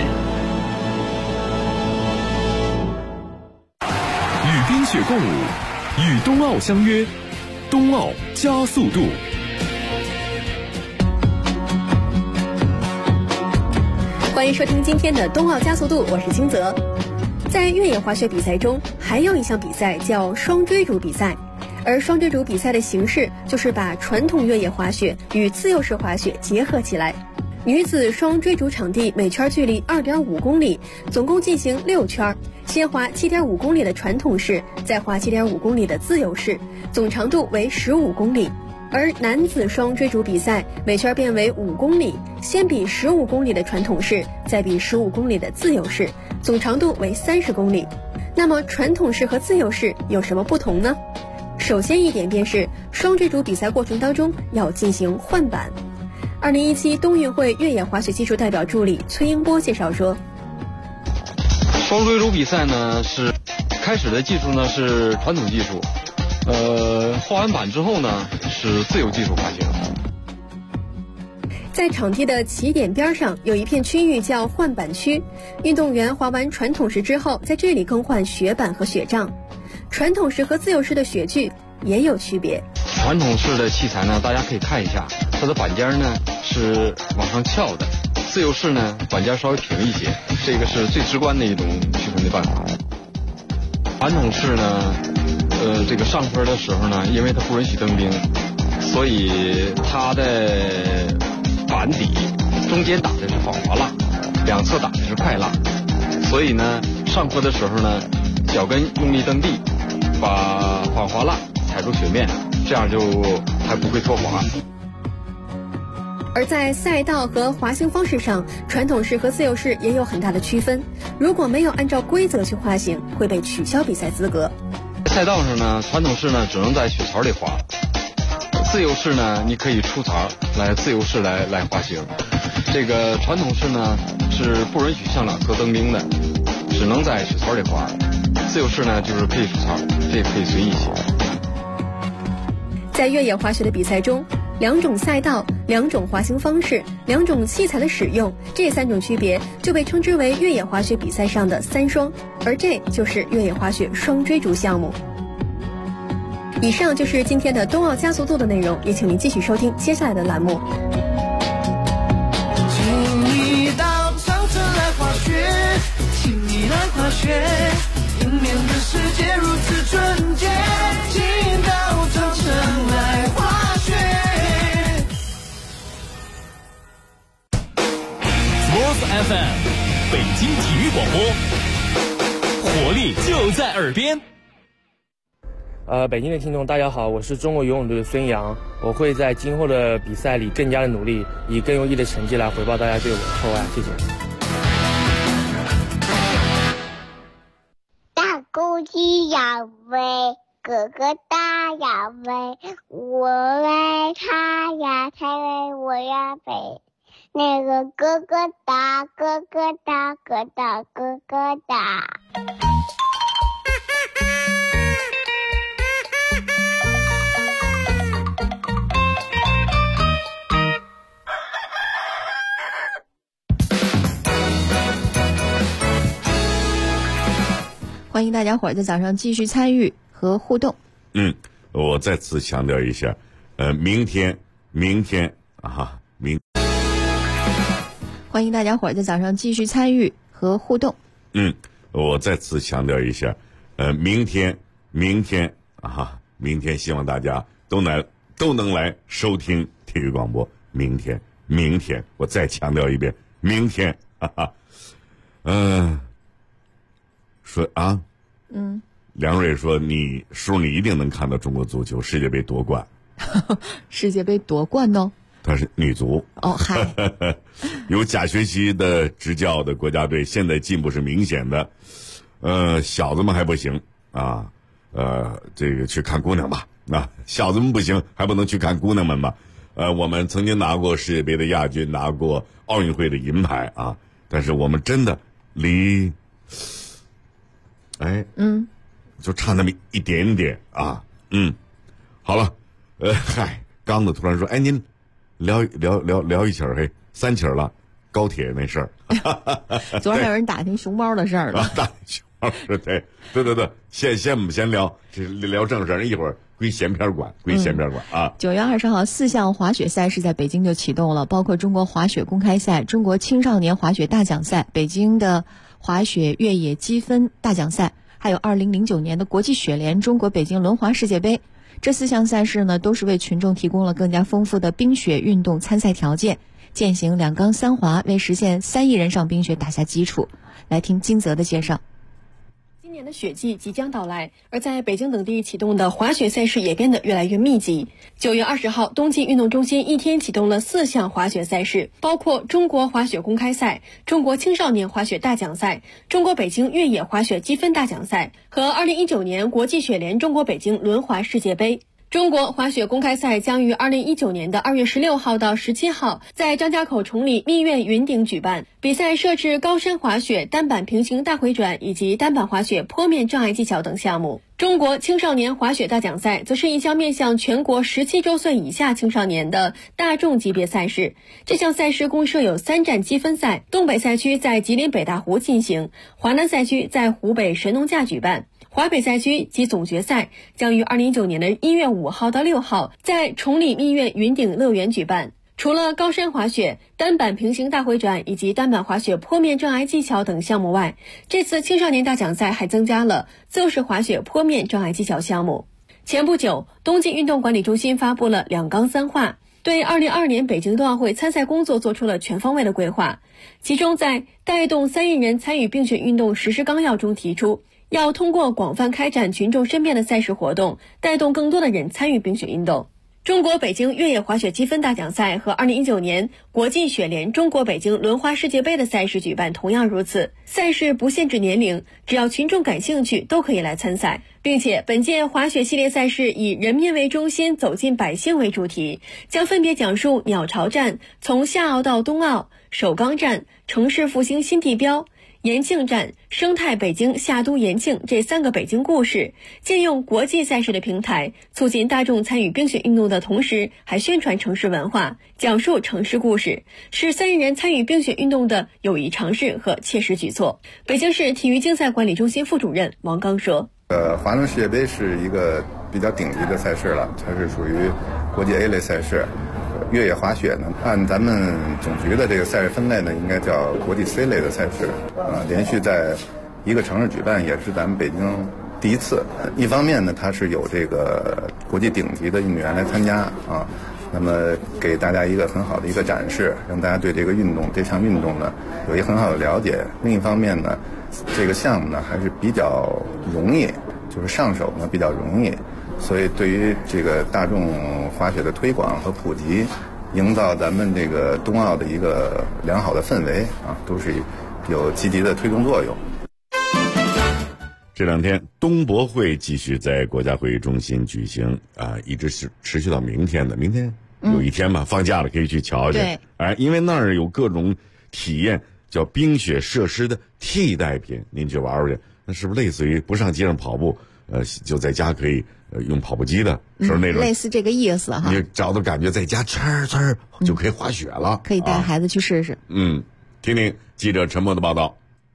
Speaker 14: 与冰雪共舞，与冬奥相约，冬奥加速度。
Speaker 21: 欢迎收听今天的冬奥加速度，我是金泽。在越野滑雪比赛中，还有一项比赛叫双追逐比赛，而双追逐比赛的形式就是把传统越野滑雪与自由式滑雪结合起来。女子双追逐场地每圈距离2.5公里，总共进行6圈，先滑7.5公里的传统式，再滑7.5公里的自由式，总长度为15公里。而男子双追逐比赛每圈变为5公里，先比15公里的传统式，再比15公里的自由式，总长度为30公里。那么传统式和自由式有什么不同呢？首先一点便是双追逐比赛过程当中要进行换板。2017冬运会越野滑雪技术代表助理崔英波介绍说，
Speaker 22: 双追逐比赛呢是开始的技术呢是传统技术，换完板之后呢是自由技术滑行。
Speaker 21: 在场地的起点边上有一片区域叫换板区，运动员滑完传统式之后，在这里更换雪板和雪杖。传统式和自由式的雪具也有区别。
Speaker 22: 传统式的器材呢，大家可以看一下，它的板尖呢是往上翘的，自由式呢板尖稍微平一些，这个是最直观的一种区分的办法。传统式呢，这个上坡的时候呢，因为它不允许蹬冰，所以它的板底中间打的是防滑蜡，两侧打的是快蜡，所以呢上坡的时候呢，脚跟用力蹬地，把防滑蜡踩入雪面，这样就还不会脱滑。
Speaker 21: 而在赛道和滑行方式上，传统式和自由式也有很大的区分，如果没有按照规则去滑行，会被取消比赛资格。
Speaker 22: 赛道上呢，传统式呢只能在雪槽里滑，自由式呢你可以出槽来自由式来滑行。这个传统式呢是不允许向两侧蹬冰的，只能在雪槽里滑。自由式呢就是可以出槽，这也可以随意些。
Speaker 21: 在越野滑雪的比赛中， 2种赛道、2种滑行方式、2种器材的使用，这3种区别就被称之为越野滑雪比赛上的3双，而这就是越野滑雪双追逐项目。以上就是今天的冬奥加速度的内容，也请您继续收听接下来的栏目。
Speaker 5: 请你到长城来滑雪，请你来滑雪，迎面的世界如此纯洁，请到长城来滑雪。
Speaker 1: Sports FM 北京体育广播，活力就在耳边。
Speaker 3: 北京的听众大家好，我是中国游泳队的孙杨，我会在今后的比赛里更加的努力，以更优异的成绩来回报大家对我的厚爱，谢谢。
Speaker 8: 大公鸡要飞，哥哥大要飞，我爱他呀，他为我呀飞。那个哥哥大，哥哥大，哥大哥哥大。
Speaker 9: 欢迎大家伙儿在早上继续参与和互动。
Speaker 2: 我再次强调一下，明天
Speaker 9: 欢迎大家伙儿在早上继续参与和互动。
Speaker 2: 我再次强调一下，明天希望大家都能来收听体育广播。明天，我再强调一遍，明天，说啊，梁瑞说你一定能看到中国足球世界杯夺冠。
Speaker 9: 世界杯夺冠哦。
Speaker 2: 她是女足
Speaker 9: 哦，嗨，
Speaker 2: 有贾学习的执教的国家队现在进步是明显的，小子们还不行啊，这个去看姑娘吧，小子们不行还不能去看姑娘们吧，我们曾经拿过世界杯的亚军，拿过奥运会的银牌啊，但是我们真的离，就差那么一点点啊，好了，刚子突然说，您聊一起儿，3起儿了，高铁那事儿。
Speaker 9: 昨天有人打听熊猫的事儿了。
Speaker 2: 打听熊猫是对，先聊，这聊正事儿，一会儿归闲篇管啊。
Speaker 9: 9月20号，4项滑雪赛事在北京就启动了，包括中国滑雪公开赛、中国青少年滑雪大奖赛、北京的滑雪越野积分大奖赛，还有2009年的国际雪联中国北京轮滑世界杯。这4项赛事呢，都是为群众提供了更加丰富的冰雪运动参赛条件，践行2缸3滑，为实现3亿人上冰雪打下基础。来听金泽的介绍。
Speaker 21: 今年的雪季即将到来，而在北京等地启动的滑雪赛事也变得越来越密集。9月20号，冬季运动中心一天启动了4项滑雪赛事，包括中国滑雪公开赛、中国青少年滑雪大奖赛、中国北京越野滑雪积分大奖赛和2019年国际雪联中国北京轮滑世界杯。中国滑雪公开赛将于2019年的2月16号到17号在张家口崇礼蜜月云顶举办。比赛设置高山滑雪、单板平行大回转以及单板滑雪坡面障碍技巧等项目。中国青少年滑雪大奖赛则是一项面向全国17周岁以下青少年的大众级别赛事。这项赛事共设有3站积分赛，东北赛区在吉林北大湖进行，华南赛区在湖北神农架举办。华北赛区及总决赛将于2019年的1月5号到6号在崇礼蜜月云顶乐园举办。除了高山滑雪、单板平行大回转以及单板滑雪坡面障碍技巧等项目外，这次青少年大奖赛还增加了自由式滑雪坡面障碍技巧项目。前不久，冬季运动管理中心发布了2缸3化，对2022年北京冬奥会参赛工作做出了全方位的规划。其中在带动3亿人参与冰雪运动实施纲要中提出，要通过广泛开展群众身边的赛事活动，带动更多的人参与冰雪运动。中国北京越野滑雪积分大奖赛和2019年国际雪联中国北京轮滑世界杯的赛事举办同样如此，赛事不限制年龄，只要群众感兴趣都可以来参赛，并且本届滑雪系列赛事以人民为中心走进百姓为主题，将分别讲述鸟巢站从夏奥到冬奥、首钢站、城市复兴新地标、 延庆站、生态北京、夏都延庆这3个北京故事，借用国际赛事的平台，促进大众参与冰雪运动的同时，还宣传城市文化，讲述城市故事，是3亿人参与冰雪运动的有益尝试和切实举措。北京市体育竞赛管理中心副主任王刚说：
Speaker 4: 滑轮世界杯是一个比较顶级的赛事了，它是属于国际 A 类赛事。越野滑雪呢，按咱们总局的这个赛事分类呢，应该叫国际 C 类的赛事。连续在一个城市举办，也是咱们北京第一次。一方面呢，它是有这个国际顶级的运动员来参加啊，那么给大家一个很好的一个展示，让大家对这个运动这项运动呢有一个很好的了解。另一方面呢，这个项目呢还是比较容易，就是上手呢比较容易。所以对于这个大众滑雪的推广和普及，营造咱们这个冬奥的一个良好的氛围啊，都是有积极的推动作用。
Speaker 2: 这2天冬博会继续在国家会议中心举行一直是持续到明天的。明天有一天吧，放假了可以去瞧去。因为那儿有各种体验，叫冰雪设施的替代品，您去玩玩去。那是不是类似于不上街上跑步，就在家可以用跑步机的，是那种
Speaker 9: 类似这个意思哈。
Speaker 2: 你找到感觉在家呲就可以滑雪了，
Speaker 9: 可以带孩子去试试。
Speaker 2: 听听记者陈默的报道。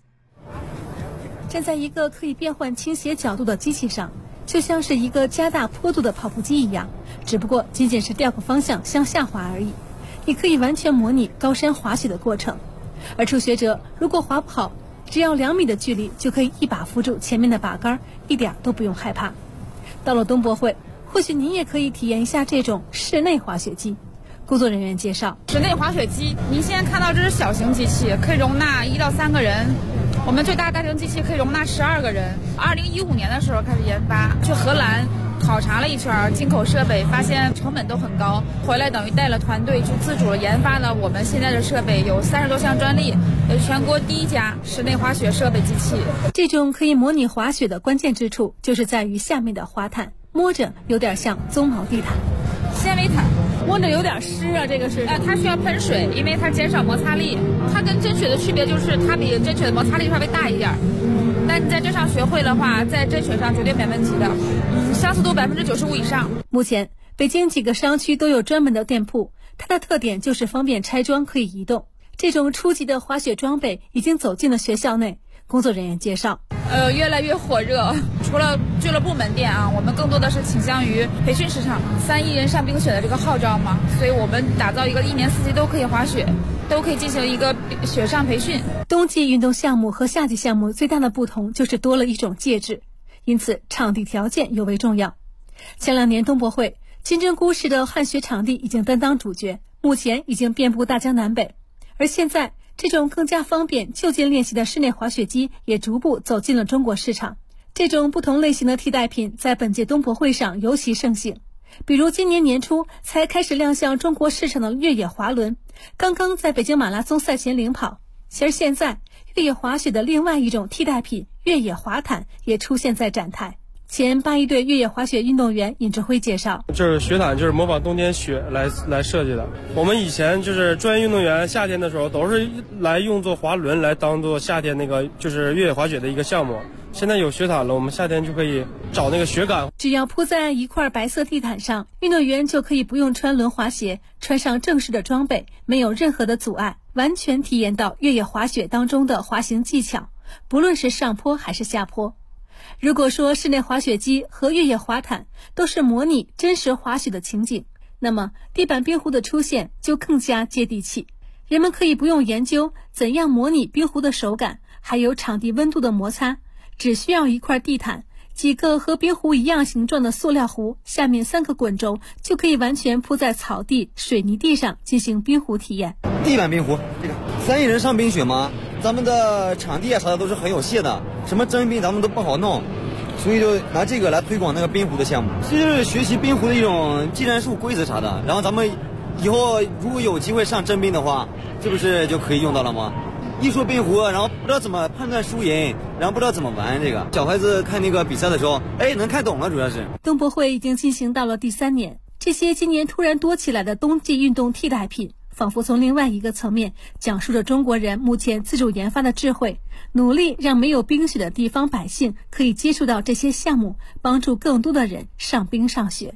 Speaker 7: 站在一个可以变换倾斜角度的机器上，就像是一个加大坡度的跑步机一样，只不过仅仅是调个方向向下滑而已。你可以完全模拟高山滑雪的过程。而初学者如果滑不好，只要2米的距离就可以一把扶住前面的把杆，一点都不用害怕。到了冬博会，或许您也可以体验一下这种室内滑雪机。工作人员介绍，
Speaker 23: 室内滑雪机，您现在看到这是小型机器，可以容纳1到3个人。我们最大大型机器可以容纳12个人。2015年的时候开始研发，去荷兰考察了一圈进口设备，发现成本都很高，回来等于带了团队去自主研发了我们现在的设备，有30多项专利，也是全国第1家室内滑雪设备机器。
Speaker 7: 这种可以模拟滑雪的关键之处就是在于下面的滑毯，摸着有点像鬃毛地毯、
Speaker 23: 纤维毯，
Speaker 7: 摸着有点湿啊。这个是
Speaker 23: 它需要喷水，因为它减少摩擦力。它跟真雪的区别就是它比真雪的摩擦力稍微大一点，但你在这上学会的话，在真雪上绝对没问题的。相似度95%以上。
Speaker 7: 目前北京几个商区都有专门的店铺，它的特点就是方便拆装，可以移动。这种初级的滑雪装备已经走进了学校内。工作人员介绍，
Speaker 23: 越来越火热。除了俱乐部门店啊，我们更多的是倾向于培训市场。3亿人上冰雪的这个号召嘛，所以我们打造一个1年4季都可以滑雪，都可以进行一个雪上培训。
Speaker 7: 冬季运动项目和夏季项目最大的不同就是多了一种介质，因此场地条件尤为重要。前2年冬博会，金针菇式的旱雪场地已经担当主角，目前已经遍布大江南北。而现在这种更加方便就近练习的室内滑雪机也逐步走进了中国市场。这种不同类型的替代品在本届冬博会上尤其盛行，比如今年年初才开始亮相中国市场的越野滑轮，刚刚在北京马拉松赛前领跑。而现在越野滑雪的另外一种替代品越野滑毯也出现在展台。前8亿队越野滑雪运动员尹志辉介绍，
Speaker 3: 就是雪毯就是模仿冬天雪来设计的。我们以前就是专业运动员夏天的时候都是来用作滑轮来当做夏天那个就是越野滑雪的一个项目。现在有雪毯了，我们夏天就可以找那个雪感。
Speaker 7: 只要铺在一块白色地毯上，运动员就可以不用穿轮滑鞋，穿上正式的装备，没有任何的阻碍，完全体验到越野滑雪当中的滑行技巧，不论是上坡还是下坡。如果说室内滑雪机和越野滑毯都是模拟真实滑雪的情景，那么地板冰壶的出现就更加接地气。人们可以不用研究怎样模拟冰壶的手感，还有场地温度的摩擦，只需要一块地毯，几个和冰壶一样形状的塑料壶，下面3个滚轴，就可以完全铺在草地、水泥地上进行冰壶体验。
Speaker 24: 地板冰壶，3亿人上冰雪吗？咱们的场地啊啥的都是很有限的，什么真冰咱们都不好弄，所以就拿这个来推广那个冰壶的项目，这就是学习冰壶的一种技战术规则啥的。然后咱们以后如果有机会上真冰的话，这不是就可以用到了吗？一说冰壶，然后不知道怎么判断输赢，然后不知道怎么玩这个。小孩子看那个比赛的时候，能看懂了，主要是。
Speaker 7: 冬博会已经进行到了第3年，这些今年突然多起来的冬季运动替代品， 仿佛从另外一个层面讲述着中国人目前自主研发的智慧，努力让没有冰雪的地方百姓可以接触到这些项目，帮助更多的人上冰上雪。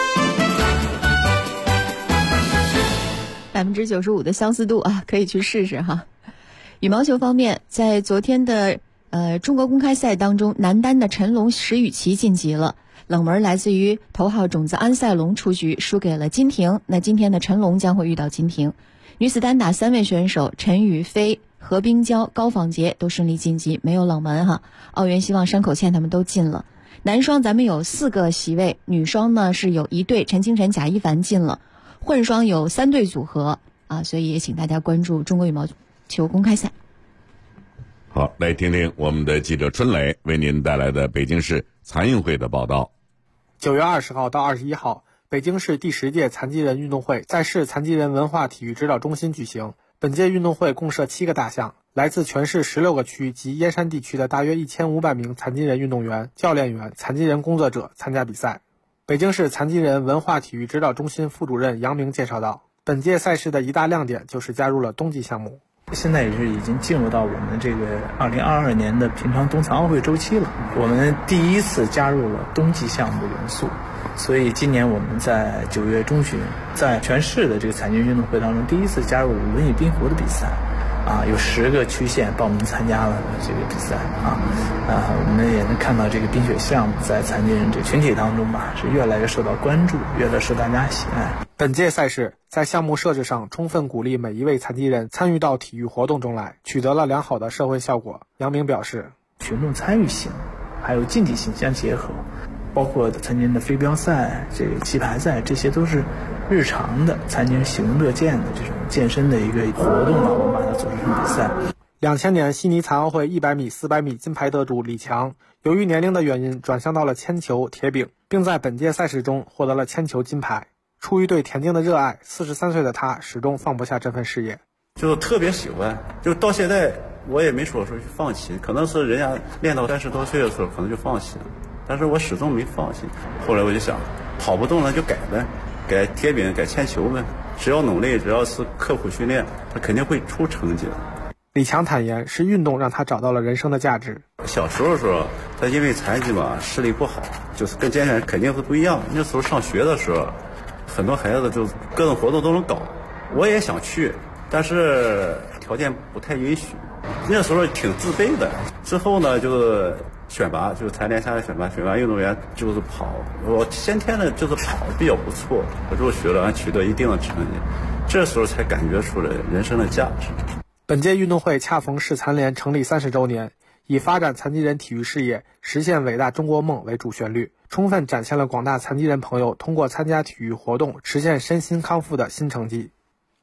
Speaker 9: 95%的相似度啊，可以去试试哈。羽毛球方面，在昨天的中国公开赛当中，男单的陈龙石宇奇晋级了。冷门来自于头号种子安塞龙出局，输给了金廷。那今天的陈龙将会遇到金廷。女子单打3位选手陈雨菲、何冰娇、高仿洁都顺利晋级，没有冷门哈。奥原希望、山口茜他们都进了。男双咱们有4个席位，女双呢是有1对陈清晨、贾一凡进了，混双有3对组合啊，所以也请大家关注中国羽毛球公开赛。
Speaker 2: 好，来听听我们的记者春磊为您带来的北京市残运会的报道。
Speaker 6: 9月20号到21号，北京市第10届残疾人运动会在市残疾人文化体育指导中心举行。本届运动会共设7个大项，来自全市16个区及燕山地区的大约1500名残疾人运动员、教练员、残疾人工作者参加比赛。北京市残疾人文化体育指导中心副主任杨明介绍道，本届赛事的一大亮点就是加入了冬季项目。
Speaker 10: 现在也是已经进入到我们这个2022年的平昌冬残奥会周期了，我们第一次加入了冬季项目的元素，所以今年我们在9月中旬，在全市的这个残疾运动会当中，第一次加入轮椅冰壶的比赛，有10个区县报名参加了这个比赛我们也能看到这个冰雪项目在残疾人这群体当中吧，是越来越受到关注，越来越受大家喜爱。
Speaker 6: 本届赛事在项目设置上充分鼓励每一位残疾人参与到体育活动中来，取得了良好的社会效果。杨明表示，
Speaker 10: 群众参与性还有竞技性相结合，包括残疾人的飞镖赛、这个棋牌赛，这些都是日常的残疾人喜闻乐见的这种健身的一个活动我们把它组织成比赛。
Speaker 6: 2000年悉尼残奥会100米、400米金牌得主李强，由于年龄的原因转向到了铅球、铁饼，并在本届赛事中获得了铅球金牌。出于对田径的热爱，43岁的他始终放不下这份事业。
Speaker 11: 就特别喜欢，就到现在我也没说去放弃，可能是人家练到30多岁的时候可能就放弃了，但是我始终没放弃。后来我就想，跑不动了就改呗，改铁饼、改铅球呗，只要努力，只要是刻苦训练，他肯定会出成绩的。
Speaker 6: 李强坦言，是运动让他找到了人生的价值。
Speaker 11: 小时候的时候，他因为残疾嘛，视力不好，就是跟健全人肯定是不一样。那时候上学的时候，很多孩子就各种活动都能搞，我也想去，但是条件不太允许。那时候挺自卑的。之后呢，就是选拔，就是残联下来选拔运动员，就是跑。我先天的就是跑比较不错，我就学了，取得一定的成绩。这时候才感觉出来人生的价值。
Speaker 6: 本届运动会恰逢市残联成立30周年，以发展残疾人体育事业、实现伟大中国梦为主旋律，充分展现了广大残疾人朋友通过参加体育活动实现身心康复的新成绩。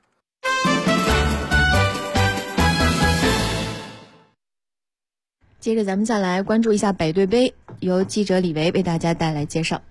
Speaker 9: 接着咱们再来关注一下百对杯，由记者李维为大家带来介绍。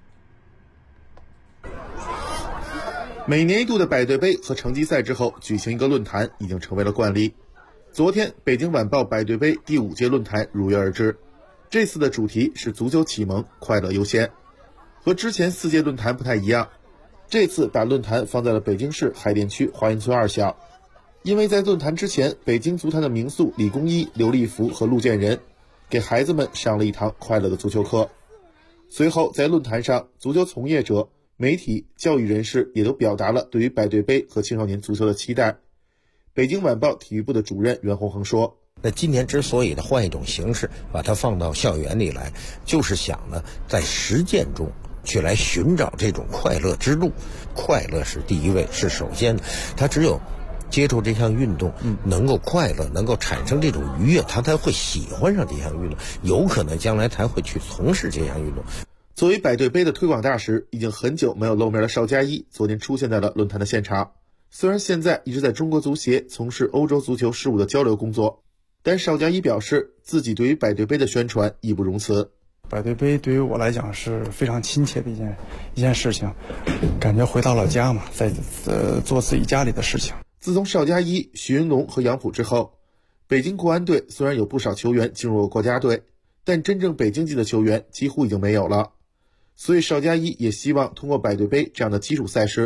Speaker 12: 每年一度的百对杯和成绩赛之后举行一个论坛已经成为了惯例。昨天北京晚报百对杯第5届论坛如约而至，这次的主题是足球启蒙，快乐优先。和之前4届论坛不太一样，这次把论坛放在了北京市海淀区华阴村2小。因为在论坛之前，北京足坛的名宿李公一、刘立福和陆建仁给孩子们上了一堂快乐的足球课。随后在论坛上，足球从业者、媒体、教育人士也都表达了对于百对杯和青少年足球的期待。北京晚报体育部的主任袁宏恒说，
Speaker 25: 那今年之所以的换一种形式把它放到校园里来，就是想呢在实践中去来寻找这种快乐之路。快乐是第一位，是首先的，他只有接触这项运动能够快乐，能够产生这种愉悦，他才会喜欢上这项运动，有可能将来才会去从事这项运动。
Speaker 12: 作为百对杯的推广大使，已经很久没有露面的邵佳一昨天出现在了论坛的现场。虽然现在一直在中国足协从事欧洲足球事务的交流工作，但邵佳一表示自己对于百对杯的宣传义不容辞。
Speaker 26: 百对杯对于我来讲是非常亲切的一件事情，感觉回到了家嘛，在做自己家里的事情。
Speaker 12: 自从邵佳一、徐云龙和杨浦之后，北京国安队虽然有不少球员进入了国家队，但真正北京籍的球员几乎已经没有了。所以邵佳一也希望通过百对杯这样的基础赛事，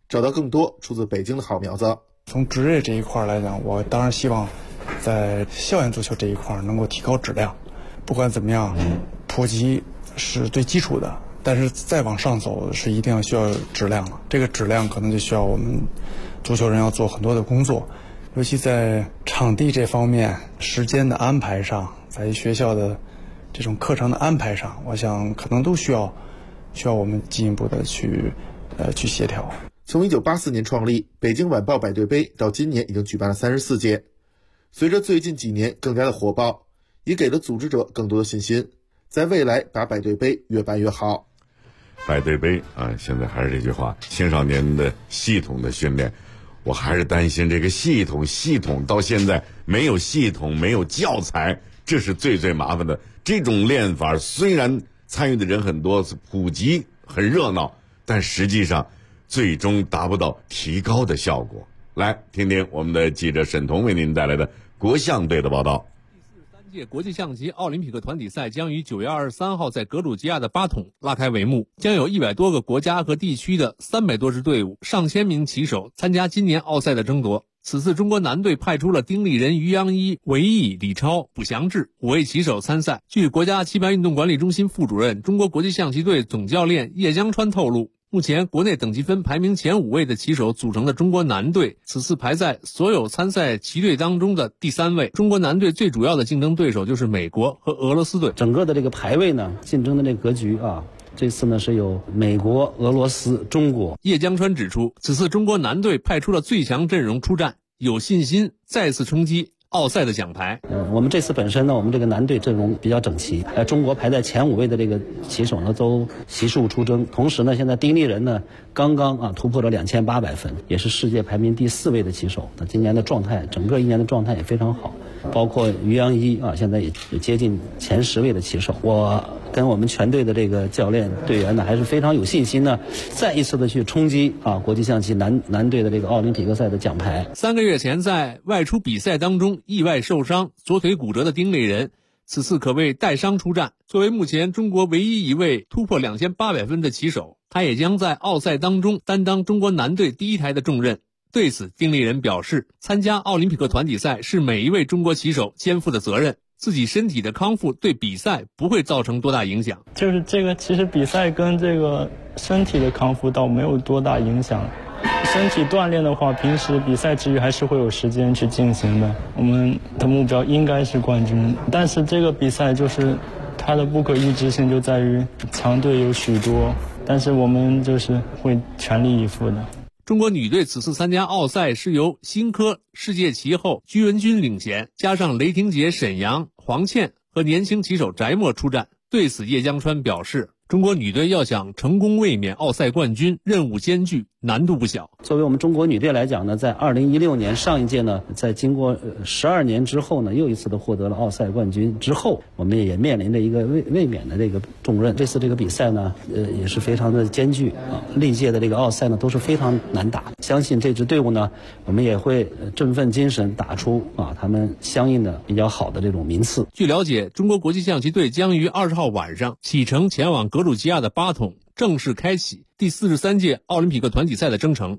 Speaker 12: 找到更多出自北京的好苗子。
Speaker 26: 从职业这一块来讲，我当然希望在校园足球这一块能够提高质量。不管怎么样，普及是最基础的，但是再往上走是一定要需要质量了。这个质量可能就需要我们足球人要做很多的工作，尤其在场地这方面、时间的安排上，在学校的这种课程的安排上，我想可能都需要我们进一步的去协调。
Speaker 12: 从1984年创立，北京晚报百对杯到今年已经举办了34届。随着最近几年更加的火爆，也给了组织者更多的信心，在未来把百对杯越办越好。
Speaker 2: 百对杯啊，现在还是这句话，青少年的系统的训练，我还是担心这个系统到现在没有系统，没有教材，这是最麻烦的。这种练法虽然参与的人很多，普及很热闹，但实际上最终达不到提高的效果。来听听我们的记者沈彤为您带来的国象队的报道。
Speaker 13: 第43届国际象棋奥林匹克团体赛将于9月23号在格鲁吉亚的巴统拉开帷幕，将有100多个国家和地区的300多支队伍、上千名棋手参加今年奥赛的争夺。此次中国男队派出了丁立人、于洋一、韦毅、李超、卜祥志5位棋手参赛。据国家棋盘运动管理中心副主任、中国国际象棋队总教练叶江川透露，目前国内等级分排名前5位的棋手组成的中国男队，此次排在所有参赛棋队当中的第3位。中国男队最主要的竞争对手就是美国和俄罗斯队。
Speaker 15: 整个的这个排位呢，竞争的这个格局啊，这次呢是有美国、俄罗斯、中国。
Speaker 13: 叶江川指出，此次中国男队派出了最强阵容出战，有信心再次冲击奥赛的奖牌。
Speaker 15: 我们这次本身呢，我们这个男队阵容比较整齐，中国排在前5位的这个棋手呢都悉数出征。同时呢，现在丁立人呢刚刚突破了2800分，也是世界排名第4位的棋手。那今年的状态，整个一年的状态也非常好。包括于洋一现在也接近前10位的棋手。我跟我们全队的这个教练队员呢，还是非常有信心呢，再一次的去冲击国际象棋男队的这个奥林匹克赛的奖牌。
Speaker 13: 3个月前在外出比赛当中意外受伤，左腿骨折的丁立人，此次可谓带伤出战。作为目前中国唯一一位突破2800分的棋手，他也将在奥赛当中担当中国男队第1台的重任。对此，丁立人表示，参加奥林匹克团体赛是每一位中国棋手肩负的责任，自己身体的康复对比赛不会造成多大影响。
Speaker 16: 就是这个，其实比赛跟这个身体的康复倒没有多大影响。身体锻炼的话，平时比赛之余还是会有时间去进行的。我们的目标应该是冠军，但是这个比赛就是它的不可预知性就在于强队有许多，但是我们就是会全力以赴的。
Speaker 13: 中国女队此次参加奥赛是由新科世界棋后居文君领衔，加上雷霆姐沈阳、黄倩和年轻棋手翟墨出战。对此，叶江川表示，中国女队要想成功卫冕奥赛冠军，任务艰巨，难度不小。
Speaker 15: 作为我们中国女队来讲呢，在2016年上一届呢，在经过12年之后呢，又一次的获得了奥赛冠军之后，我们也面临着一个卫冕的这个重任。这次这个比赛呢，也是非常的艰巨历届的这个奥赛呢都是非常难打。相信这支队伍呢，我们也会振奋精神，打出他们相应的比较好的这种名次。
Speaker 13: 据了解，中国国际象棋队将于20号晚上启程前往格鲁吉亚的巴统，正式开启第43届奥林匹克团体赛的征程。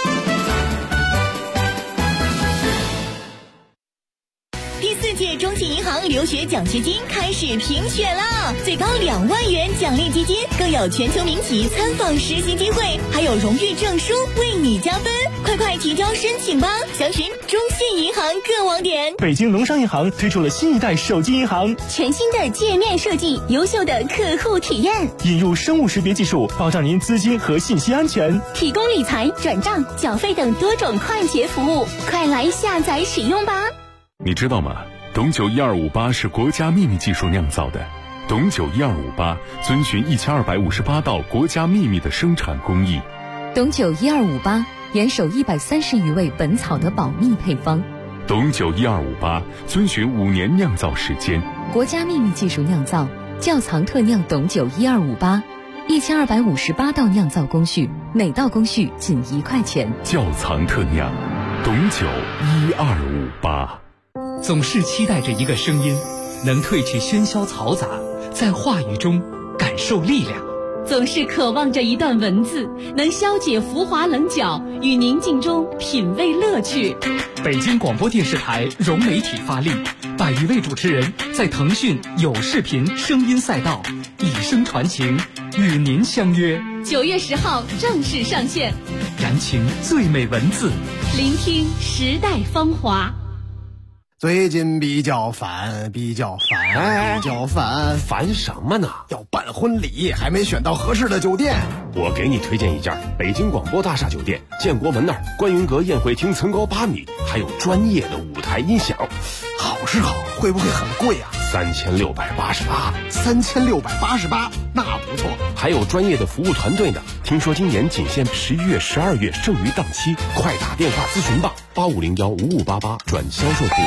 Speaker 17: 第4届中信银行留学奖学金开始评选啦！最高2万元奖励基金，更有全球民企参访实习机会，还有荣誉证书为你加分。快提交申请吧！详询中信银行各网点。
Speaker 19: 北京农商银行推出了新一代手机银行，
Speaker 17: 全新的界面设计，优秀的客户体验，
Speaker 19: 引入生物识别技术，保障您资金和信息安全，
Speaker 17: 提供理财、转账、缴费等多种快捷服务，快来下载使用吧！
Speaker 14: 你知道吗？董酒1258是国家秘密技术酿造的。董酒1258遵循1258道国家秘密的生产工艺。
Speaker 20: 董酒1258严守130余味本草的保密配方。
Speaker 14: 董酒1258遵循5年酿造时间。
Speaker 20: 国家秘密技术酿造，窖藏特酿董酒1258，1258道酿造工序，每道工序仅1块钱。
Speaker 14: 窖藏特酿，董酒1258。
Speaker 27: 总是期待着一个声音，能褪去喧嚣嘈杂，在话语中感受力量。
Speaker 17: 总是渴望着一段文字，能消解浮华棱角，与宁静中品味乐趣。
Speaker 19: 北京广播电视台融媒体发力，100余位主持人在腾讯有视频声音赛道以声传情，与您相约。
Speaker 17: 9月10号正式上线，
Speaker 19: 燃情最美文字，
Speaker 17: 聆听时代芳华。
Speaker 1: 最近比较烦，
Speaker 4: 烦什么呢？
Speaker 1: 要办婚礼，还没选到合适的酒店。
Speaker 4: 我给你推荐一家北京广播大厦酒店，建国门那儿观云阁宴会厅层高8米，还有专业的舞台音响。
Speaker 1: 好是好，会不会很贵啊
Speaker 4: ？3688。
Speaker 1: 3688，那不错。
Speaker 4: 还有专业的服务团队呢。听说今年仅限11月、12月剩余档期，快打电话咨询吧，85015588转销售部。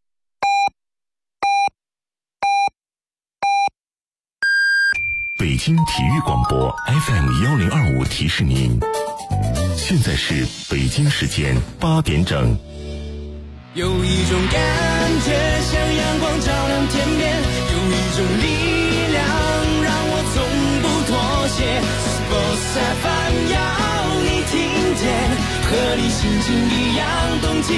Speaker 14: 北京体育广播 FM1025提示您，现在是北京时间8点整。
Speaker 5: 有一种感觉像阳光照亮天边，有一种力量让我从不妥协。Sports FM 要你听见，和你心情一样动起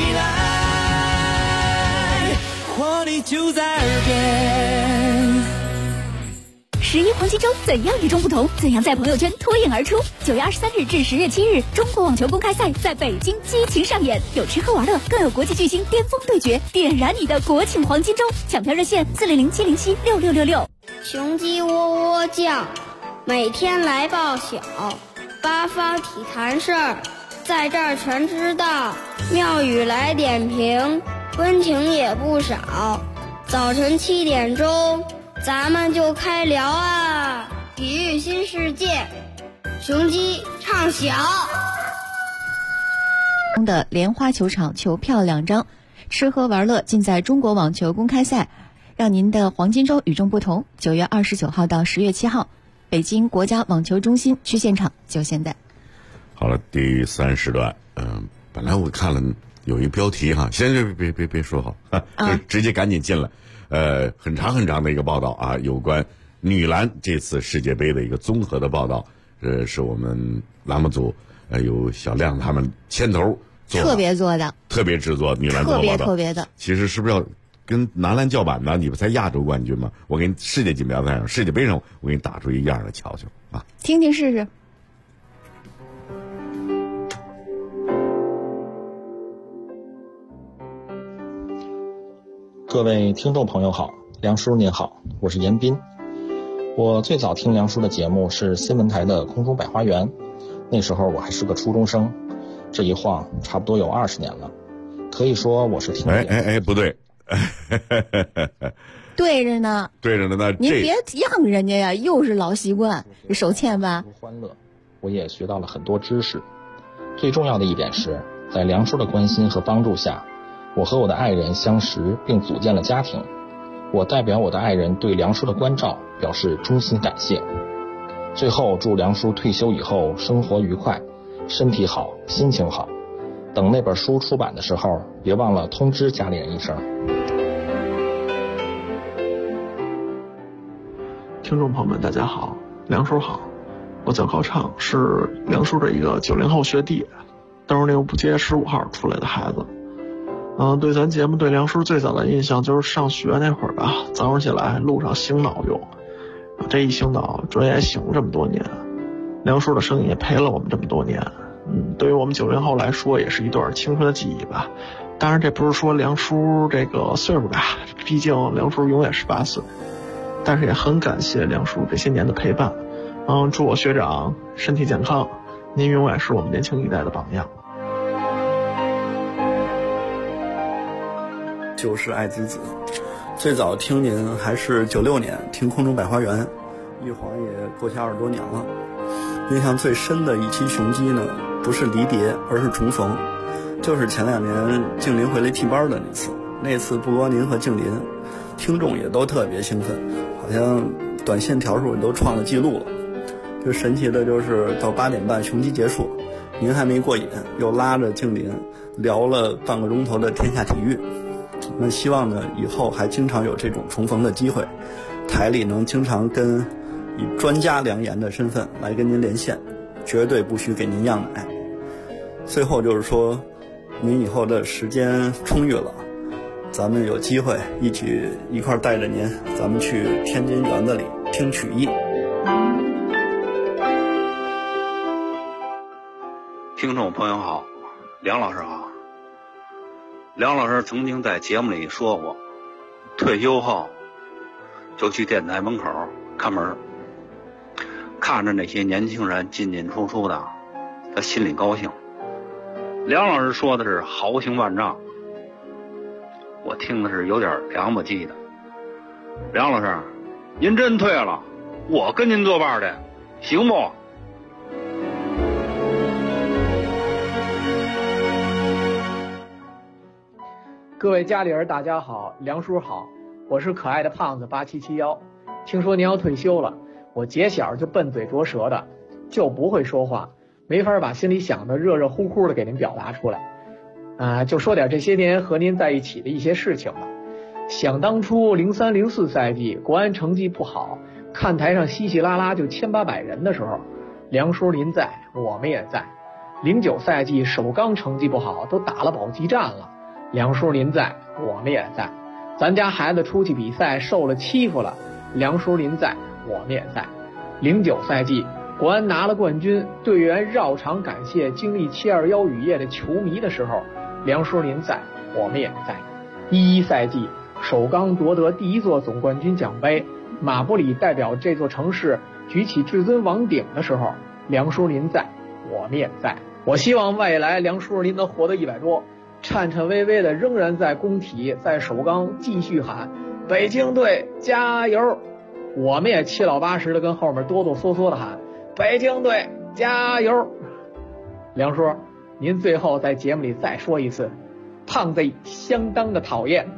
Speaker 5: 来，活力就在耳边。
Speaker 8: 11黄金周怎样与众不同？怎样在朋友圈脱颖而出？9月23日至10月7日，中国网球公开赛在北京激情上演，有吃喝玩乐，更有国际巨星巅峰对决，点燃你的国庆黄金周！抢票热线400-707-6666。
Speaker 18: 雄鸡喔喔叫，每天来报晓，八方体坛事儿，在这儿全知道。庙宇来点评，温情也不少。早晨7点钟。咱们就开聊啊！体育新世界，雄鸡唱响。
Speaker 9: 的莲花球场球票2张，吃喝玩乐尽在中国网球公开赛，让您的黄金周与众不同。9月29号到10月7号，北京国家网球中心区现场就现在。
Speaker 2: 好了，第3时段，本来我看了有一标题哈，先生别说好，就直接赶紧进来。很长的一个报道啊，有关女篮这次世界杯的一个综合的报道，是我们栏目组有小亮他们牵头做的，特别制作女篮综合报道，
Speaker 9: 特别的。
Speaker 2: 其实是不是要跟男篮叫板呢？你不才亚洲冠军吗？我给你世界锦标赛上、世界杯上，我给你打出一样的瞧瞧啊！
Speaker 9: 听听试试。
Speaker 21: 各位听众朋友好，梁叔您好，我是严斌。我最早听梁叔的节目是新闻台的空中百花园，那时候我还是个初中生，这一晃差不多有20年了，可以说我是听。
Speaker 2: 不对，
Speaker 9: 对着呢，
Speaker 2: 那
Speaker 9: 您别让人家呀，又是老习惯，手欠吧。
Speaker 21: 欢乐，我也学到了很多知识。最重要的一点是，在梁叔的关心和帮助下，我和我的爱人相识并组建了家庭，我代表我的爱人对梁叔的关照表示衷心感谢。最后祝梁叔退休以后生活愉快，身体好，心情好。等那本书出版的时候，别忘了通知家里人一声。
Speaker 26: 听众朋友们大家好，梁叔好，我叫高畅，是梁叔的一个90后学弟，都是6部街15号出来的孩子。对咱节目对梁叔最早的印象就是上学那会儿吧，早上起来路上醒脑用，这一醒脑转眼醒了这么多年，梁叔的声音也陪了我们这么多年，对于我们90后来说也是一段青春的记忆吧。当然这不是说梁叔这个岁数大，毕竟梁叔永远18岁，但是也很感谢梁叔这些年的陪伴。祝我学长身体健康，您永远是我们年轻一代的榜样。
Speaker 22: 就是爱子，最早听您还是96年听空中百花园，一晃也过去20多年了。印象最深的一期雄鸡呢，不是离别，而是重逢，就是前2年静林回来替班的那次。那次不光您和静林，听众也都特别兴奋，好像短信条数也都创了记录了。就神奇的就是到8点半雄鸡结束，您还没过瘾，又拉着静林聊了半个钟头的天下体育。那希望呢以后还经常有这种重逢的机会，台里能经常跟以专家良言的身份来跟您连线，绝对不许给您样奶。最后就是说，您以后的时间充裕了，咱们有机会一块带着您，咱们去天津园子里听曲艺。
Speaker 3: 听众朋友好，梁老师好。梁老师曾经在节目里说过，退休后就去电台门口看门，看着那些年轻人进进出出的，他心里高兴。梁老师说的是豪情万丈，我听的是有点凉不叽的。梁老师，您真退了，我跟您作伴的，行不？
Speaker 6: 各位家里人大家好，梁叔好，我是可爱的胖子8771。听说您要退休了，我结小就笨嘴拙舌的，就不会说话，没法把心里想的热热乎乎的给您表达出来。就说点这些年和您在一起的一些事情吧。想当初03、04赛季国安成绩不好，看台上稀稀拉拉就1800人的时候，梁叔您在，我们也在。09赛季首钢成绩不好，都打了保级战了，梁叔您在，我们也在。咱家孩子出去比赛受了欺负了，梁叔您在，我们也在。09赛季国安拿了冠军，队员绕场感谢经历721雨夜的球迷的时候，梁叔您在，我们也在。11赛季首钢夺得第1座总冠军奖杯，马布里代表这座城市举起至尊王鼎的时候，梁叔您在，我们也在。我希望未来梁叔您能活得100多，颤颤巍巍的仍然在工体在首钢继续喊北京队加油，我们也七老八十的跟后面哆哆嗦嗦的喊北京队加油。梁叔您最后在节目里再说一次，胖子相当的讨厌。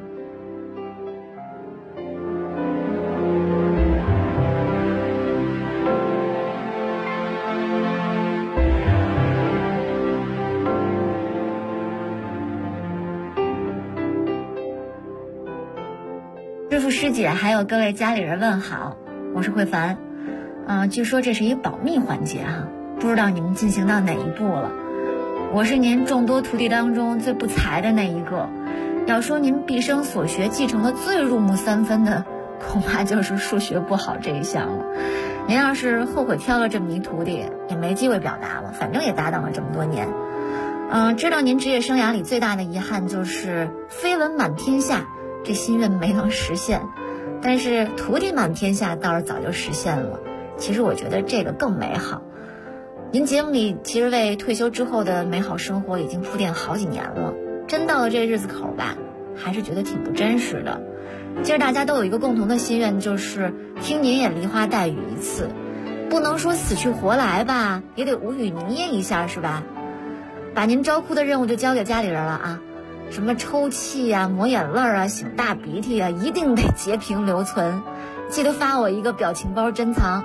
Speaker 7: 师傅师姐还有各位家里人问好，我是慧凡。据说这是一保密环节不知道你们进行到哪一步了。我是您众多徒弟当中最不才的那一个，要说您毕生所学继承的最入木三分的，恐怕就是数学不好这一项了。您要是后悔挑了这么一徒弟，也没机会表达了，反正也搭档了这么多年。知道您职业生涯里最大的遗憾就是绯闻满天下，这心愿没能实现，但是徒弟满天下倒是早就实现了。其实我觉得这个更美好。您节目里其实为退休之后的美好生活已经铺垫好几年了，真到了这日子口吧，还是觉得挺不真实的。其实大家都有一个共同的心愿，就是听您也梨花带雨一次，不能说死去活来吧，也得无语凝噎一下是吧？把您招哭的任务就交给家里人了什么抽泣抹眼泪擤大鼻涕一定得截屏留存，记得发我一个表情包珍藏。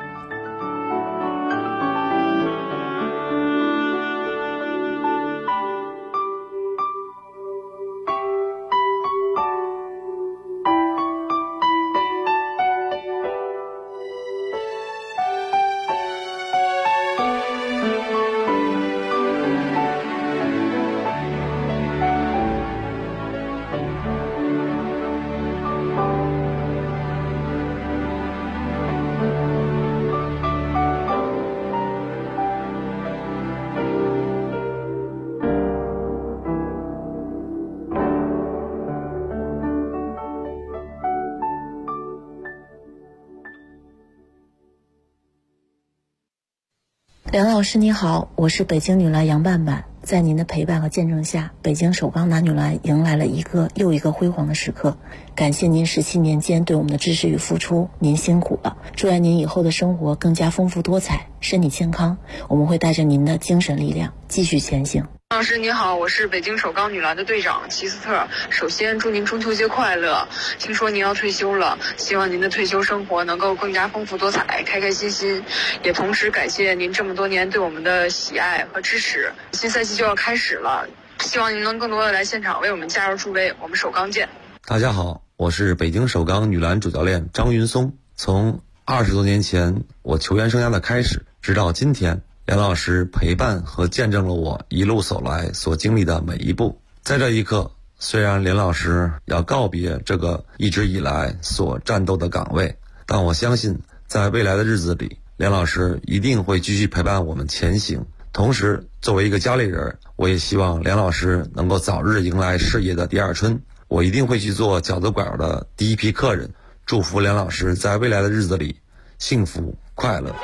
Speaker 10: 梁老师你好，我是北京女篮杨半半。在您的陪伴和见证下，北京首钢男女篮迎来了一个又一个辉煌的时刻。感谢您17年间对我们的支持与付出，您辛苦了。祝愿您以后的生活更加丰富多彩，身体健康。我们会带着您的精神力量继续前行。
Speaker 11: 老师你好，我是北京首钢女篮的队长齐斯特。首先祝您中秋节快乐，听说您要退休了，希望您的退休生活能够更加丰富多彩，开开心心。也同时感谢您这么多年对我们的喜爱和支持。新赛季就要开始了，希望您能更多的来现场为我们加油助威，我们首钢见。
Speaker 23: 大家好，我是北京首钢女篮主教练张云松。从
Speaker 12: 20多年前我球员生涯的开始，直到今天，梁老师陪伴和见证了我一路走来所经历的每一步。在这一刻，虽然梁老师要告别这个一直以来所战斗的岗位，但我相信在未来的日子里，梁老师一定会继续陪伴我们前行。同时，作为一个家里人，我也希望梁老师能够早日迎来事业的第二春。我一定会去做饺子馆的第一批客人，祝福梁老师在未来的日子里幸福快乐。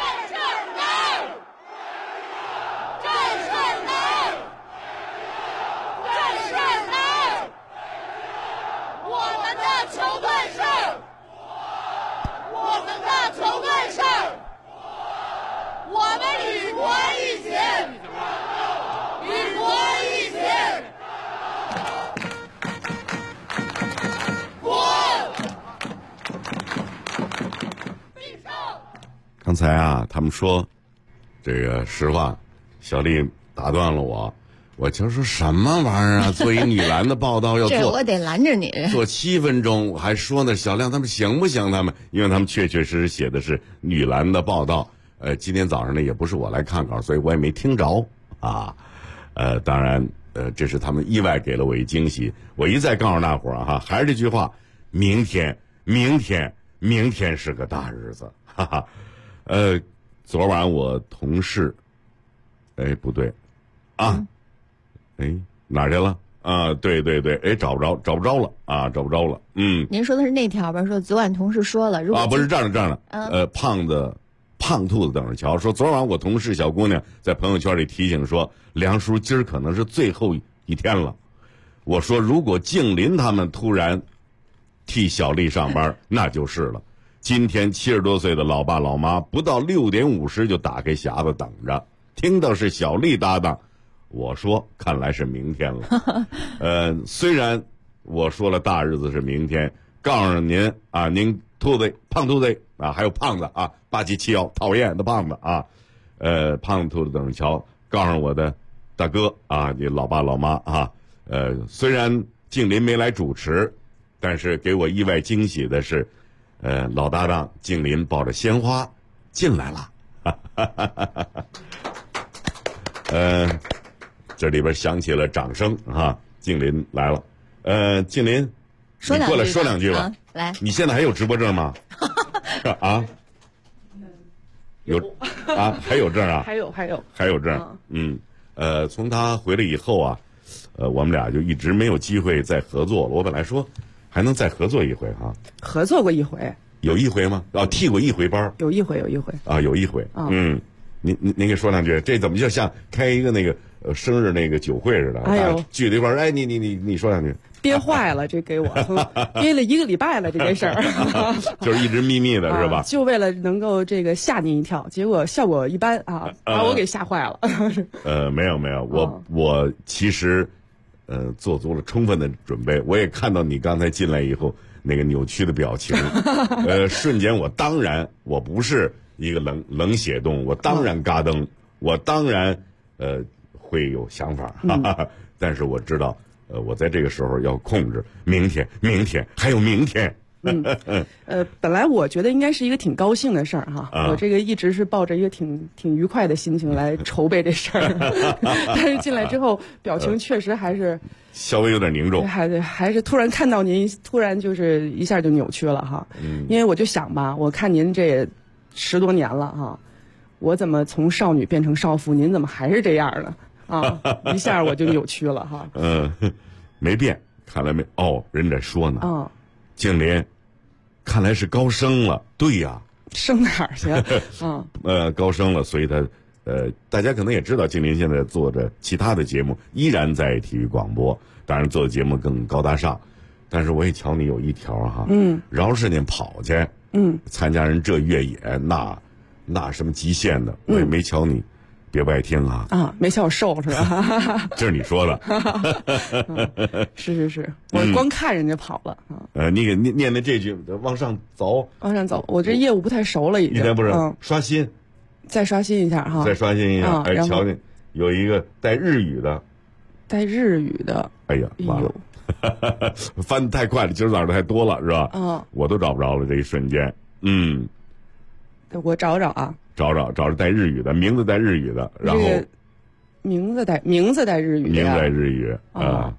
Speaker 2: 刚才啊，他们说，这个实话，小丽打断了我，我就说什么玩意儿啊？做一女篮的报道要做，
Speaker 9: 这我得拦着你。
Speaker 2: 做7分钟，我还说呢，小亮他们行不行？他们，因为他们确确实实写的是女篮的报道。今天早上呢，也不是我来看稿，所以我也没听着啊。当然，这是他们意外给了我一惊喜。我一再告诉大伙儿哈，还是这句话，明天是个大日子，哈哈。昨晚我同事，不对，啊，哪儿去了？啊，对，找不着了啊，找不着了。
Speaker 9: 您说的是那条吧？说昨晚同事说了，如果
Speaker 2: 不是这样的，胖兔子等着瞧。说昨晚我同事小姑娘在朋友圈里提醒说，梁叔今儿可能是最后一天了。我说如果静林他们突然替小丽上班，那就是了。今天70多岁的老爸老妈不到6点50就打开匣子等着，听到是小丽搭档，我说看来是明天了。虽然我说了大日子是明天，告诉您啊，您胖兔子啊，还有胖子啊，8771讨厌的胖子啊，胖兔子等着瞧，告诉我的大哥啊，你老爸老妈啊，虽然静林没来主持，但是给我意外惊喜的是。老搭档静林抱着鲜花进来了，这里边响起了掌声哈，静林来了，静林，你过来说两句吧，
Speaker 9: 来，
Speaker 2: 你现在还有直播证吗？啊，有啊，还有证啊？还有证，从他回来以后啊，我们俩就一直没有机会再合作了。我本来说。还能再合作一回哈？
Speaker 13: 合作过一回，
Speaker 2: 有一回吗？替过一回班，
Speaker 13: 有一回
Speaker 2: 啊，有一回。您给说两句，这怎么就像开一个那个生日那个酒会似的？
Speaker 13: 哎呦，
Speaker 2: 聚了一块儿，你说两句。
Speaker 13: 憋坏了，这给我憋了1个礼拜了，这件事儿，
Speaker 2: 就是一直秘密的是吧？
Speaker 13: 就为了能够这个吓您一跳，结果效果一般啊，把我给吓坏了。
Speaker 2: 没有，我其实。做足了充分的准备，我也看到你刚才进来以后那个扭曲的表情，瞬间我不是一个冷血动物，我当然嘎噔，我当然会有想法，但是我知道我在这个时候要控制，明天还有明天。
Speaker 13: 本来我觉得应该是一个挺高兴的事儿哈，我这个一直是抱着一个挺愉快的心情来筹备这事儿，但是进来之后表情确实还是
Speaker 2: 稍微有点凝重，
Speaker 13: 还是突然看到您，突然就是一下就扭曲了哈。因为我就想吧，我看您这10多年了哈，我怎么从少女变成少妇，您怎么还是这样呢？啊，一下我就扭曲了哈。
Speaker 2: 没变，看来没人在说呢。静林，看来是高升了。对呀，
Speaker 13: 升哪儿去？
Speaker 2: 高升了，所以他大家可能也知道，静林现在做着其他的节目，依然在体育广播，当然做的节目更高大上。但是我也瞧你有一条哈，饶世界跑去，参加人这越野，那什么极限的，我也没瞧你。别不爱听啊！
Speaker 13: 没瞧我瘦是吧？
Speaker 2: 这是你说的。
Speaker 13: 是，我光看人家跑了啊。
Speaker 2: 你给念的这句往上走，
Speaker 13: 我这业务不太熟了，已经。
Speaker 2: 你再不是刷新，
Speaker 13: 再刷新一下哈。
Speaker 2: 再刷新一下，瞧见有一个带日语的。哎呀，完了，翻太快了，今儿早上太多了是吧？我都找不着了，这一瞬间。
Speaker 13: 我找找啊，
Speaker 2: 找带日语的名字带日语的，然后
Speaker 13: 名字带日语的，
Speaker 2: 名字带日语啊，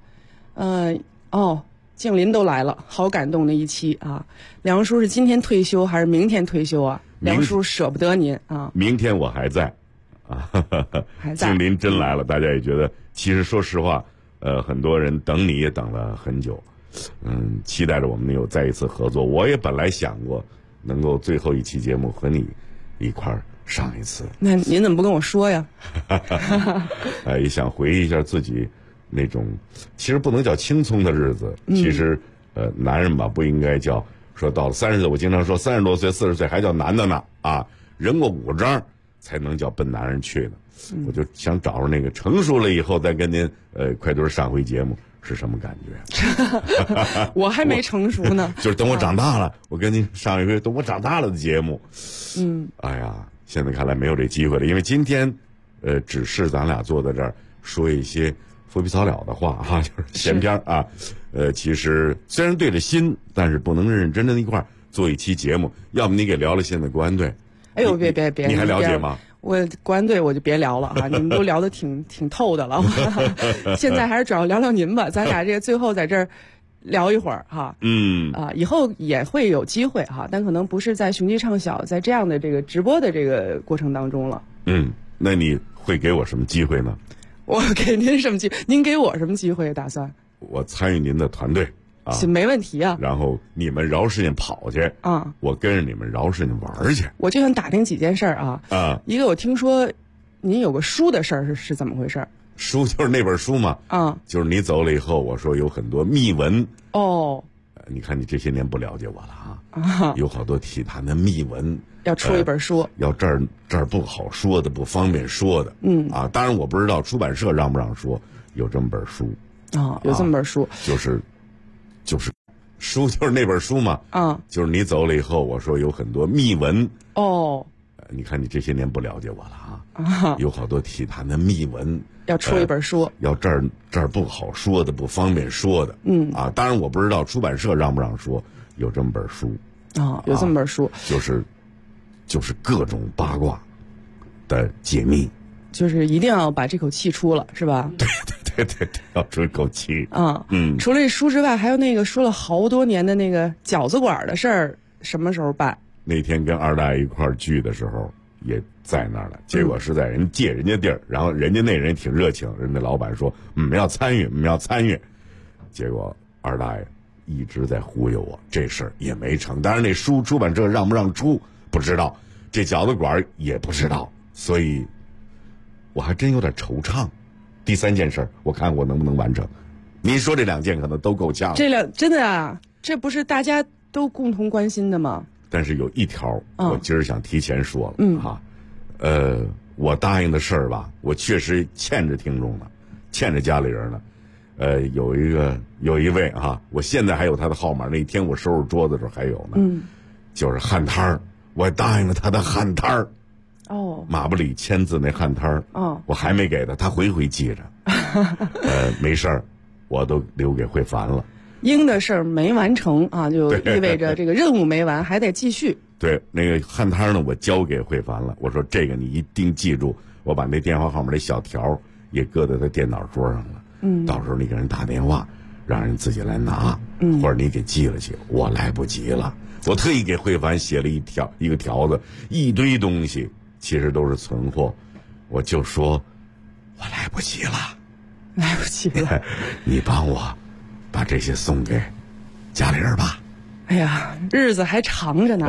Speaker 13: 静林都来了，好感动的一期啊！梁叔是今天退休还是明天退休啊？梁叔舍不得您啊！
Speaker 2: 明天我还在，啊，
Speaker 13: 还在。
Speaker 2: 静林真来了，大家也觉得，其实说实话，很多人等你也等了很久，期待着我们能有再一次合作。我也本来想过，能够最后一期节目和你一块儿上一次。
Speaker 13: 那您怎么不跟我说呀？
Speaker 2: 也想回忆一下自己。那种其实不能叫青葱的日子，其实男人吧不应该叫说到了30岁，我经常说30多岁40岁还叫男的呢啊，人过5张才能叫奔男人去呢。我就想找着那个成熟了以后再跟您快墩上回节目是什么感觉？
Speaker 13: 我还没成熟呢，
Speaker 2: 就是等我长大了，我跟您上一回等我长大了的节目。哎呀，现在看来没有这机会了，因为今天只是咱俩坐在这儿说一些浮皮草了的话哈，就是闲篇啊。其实虽然对着心，但是不能认认真真的一块儿做一期节目。要么你给聊聊现在国安队。
Speaker 13: 哎呦，别，
Speaker 2: 你还了解吗？
Speaker 13: 我国安队我就别聊了啊，你们都聊得挺透的了。现在还是主要聊聊您吧，咱俩这个最后在这儿聊一会儿哈。以后也会有机会哈，但可能不是在雄鸡唱小，在这样的这个直播的这个过程当中了。
Speaker 2: 那你会给我什么机会呢？
Speaker 13: 我给您什么机会？您给我什么机会？打算
Speaker 2: 我参与您的团队啊，
Speaker 13: 没问题啊。
Speaker 2: 然后你们饶世界跑去
Speaker 13: 啊，
Speaker 2: 我跟着你们饶世界玩去。
Speaker 13: 我就想打听几件事啊。一个我听说您有个书的事儿是怎么回事？
Speaker 2: 书就是那本书嘛。就是你走了以后，我说有很多秘闻。你看你这些年不了解我了啊，有好多体坛的秘闻。
Speaker 13: 要出一本书，
Speaker 2: 要这儿不好说的，不方便说的，当然我不知道出版社让不让说，有这么本书，
Speaker 13: 有这么本书，
Speaker 2: 就是书就是那本书嘛，就是你走了以后，我说有很多秘闻，你看你这些年不了解我了啊，有好多体坛的秘闻，
Speaker 13: 要出一本书，
Speaker 2: 要这儿不好说的，不方便说的，当然我不知道出版社让不让说，有这么本书，
Speaker 13: 有这么本书，
Speaker 2: 就是各种八卦的解密，
Speaker 13: 就是一定要把这口气出了，是吧？
Speaker 2: 对，要出一口气。
Speaker 13: 除了这书之外，还有那个说了好多年的那个饺子馆的事儿，什么时候办？
Speaker 2: 那天跟二大爷一块儿聚的时候，也在那儿了。结果是在人借人家地儿，然后人家那人挺热情，人家老板说要参与，结果二大爷一直在忽悠我，这事儿也没成。当然那书出版社让不让出不知道，这饺子馆也不知道，所以我还真有点惆怅。第3件事，我看我能不能完成。您说这2件可能都够呛。
Speaker 13: 真的啊，这不是大家都共同关心的吗？
Speaker 2: 但是有一条，我今儿想提前说了我答应的事儿吧，我确实欠着听众呢，欠着家里人呢。有一位我现在还有他的号码，那天我收拾桌子的时候还有呢。就是旱摊儿，我答应了他的旱摊儿。马布里签字那旱摊儿，我还没给他，他回记着。没事儿，我都留给慧凡了。
Speaker 13: 应的事儿没完成啊，就意味着这个任务没完，还得继续。
Speaker 2: 对，那个旱摊儿呢，我交给慧凡了。我说这个你一定记住，我把那电话号码那小条也搁在他电脑桌上了。到时候你给人打电话，让人自己来拿，或者你给寄了去，我来不及了。我特意给慧凡写了一个条子，一堆东西，其实都是存货。我就说，我来不及了，你帮我把这些送给家里人吧。
Speaker 13: 哎呀，日子还长着呢，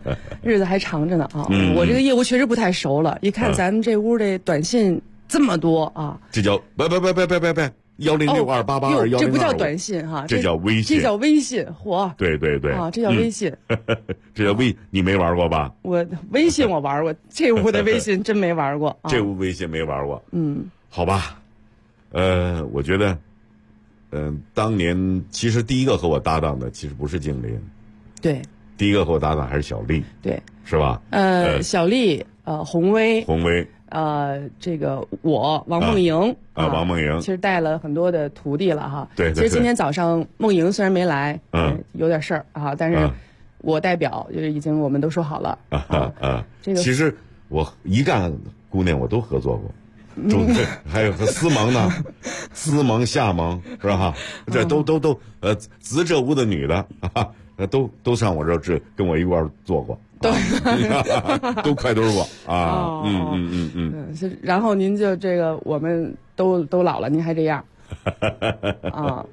Speaker 13: 啊！我这个业务确实不太熟了，一看咱们这屋这短信这么多啊，
Speaker 2: 这叫别10628821025，
Speaker 13: 这不叫短信哈，
Speaker 2: 这叫微信，
Speaker 13: 嚯！
Speaker 2: 对
Speaker 13: 啊，这叫微信，
Speaker 2: 这叫你没玩过吧？
Speaker 13: 我微信我玩过，这屋的微信真没玩过，
Speaker 2: 这屋微信没玩过，好吧，我觉得，当年其实第一个和我搭档的其实不是静林，
Speaker 13: 对，
Speaker 2: 第一个和我搭档还是小丽，
Speaker 13: 对，
Speaker 2: 是吧？
Speaker 13: 小丽，洪威，这个王梦莹
Speaker 2: 王梦莹
Speaker 13: 其实带了很多的徒弟了哈。
Speaker 2: 对，
Speaker 13: 其实今天早上梦莹虽然没来，有点事儿但是我代表就是已经我们都说好了这个
Speaker 2: 其实我一干姑娘我都合作过。还有和思萌呢，思萌夏萌是吧？这都子这屋的女的都上我这跟我一块儿做过，都快堆过啊！
Speaker 13: 然后您就这个我们都老了，您还这样啊？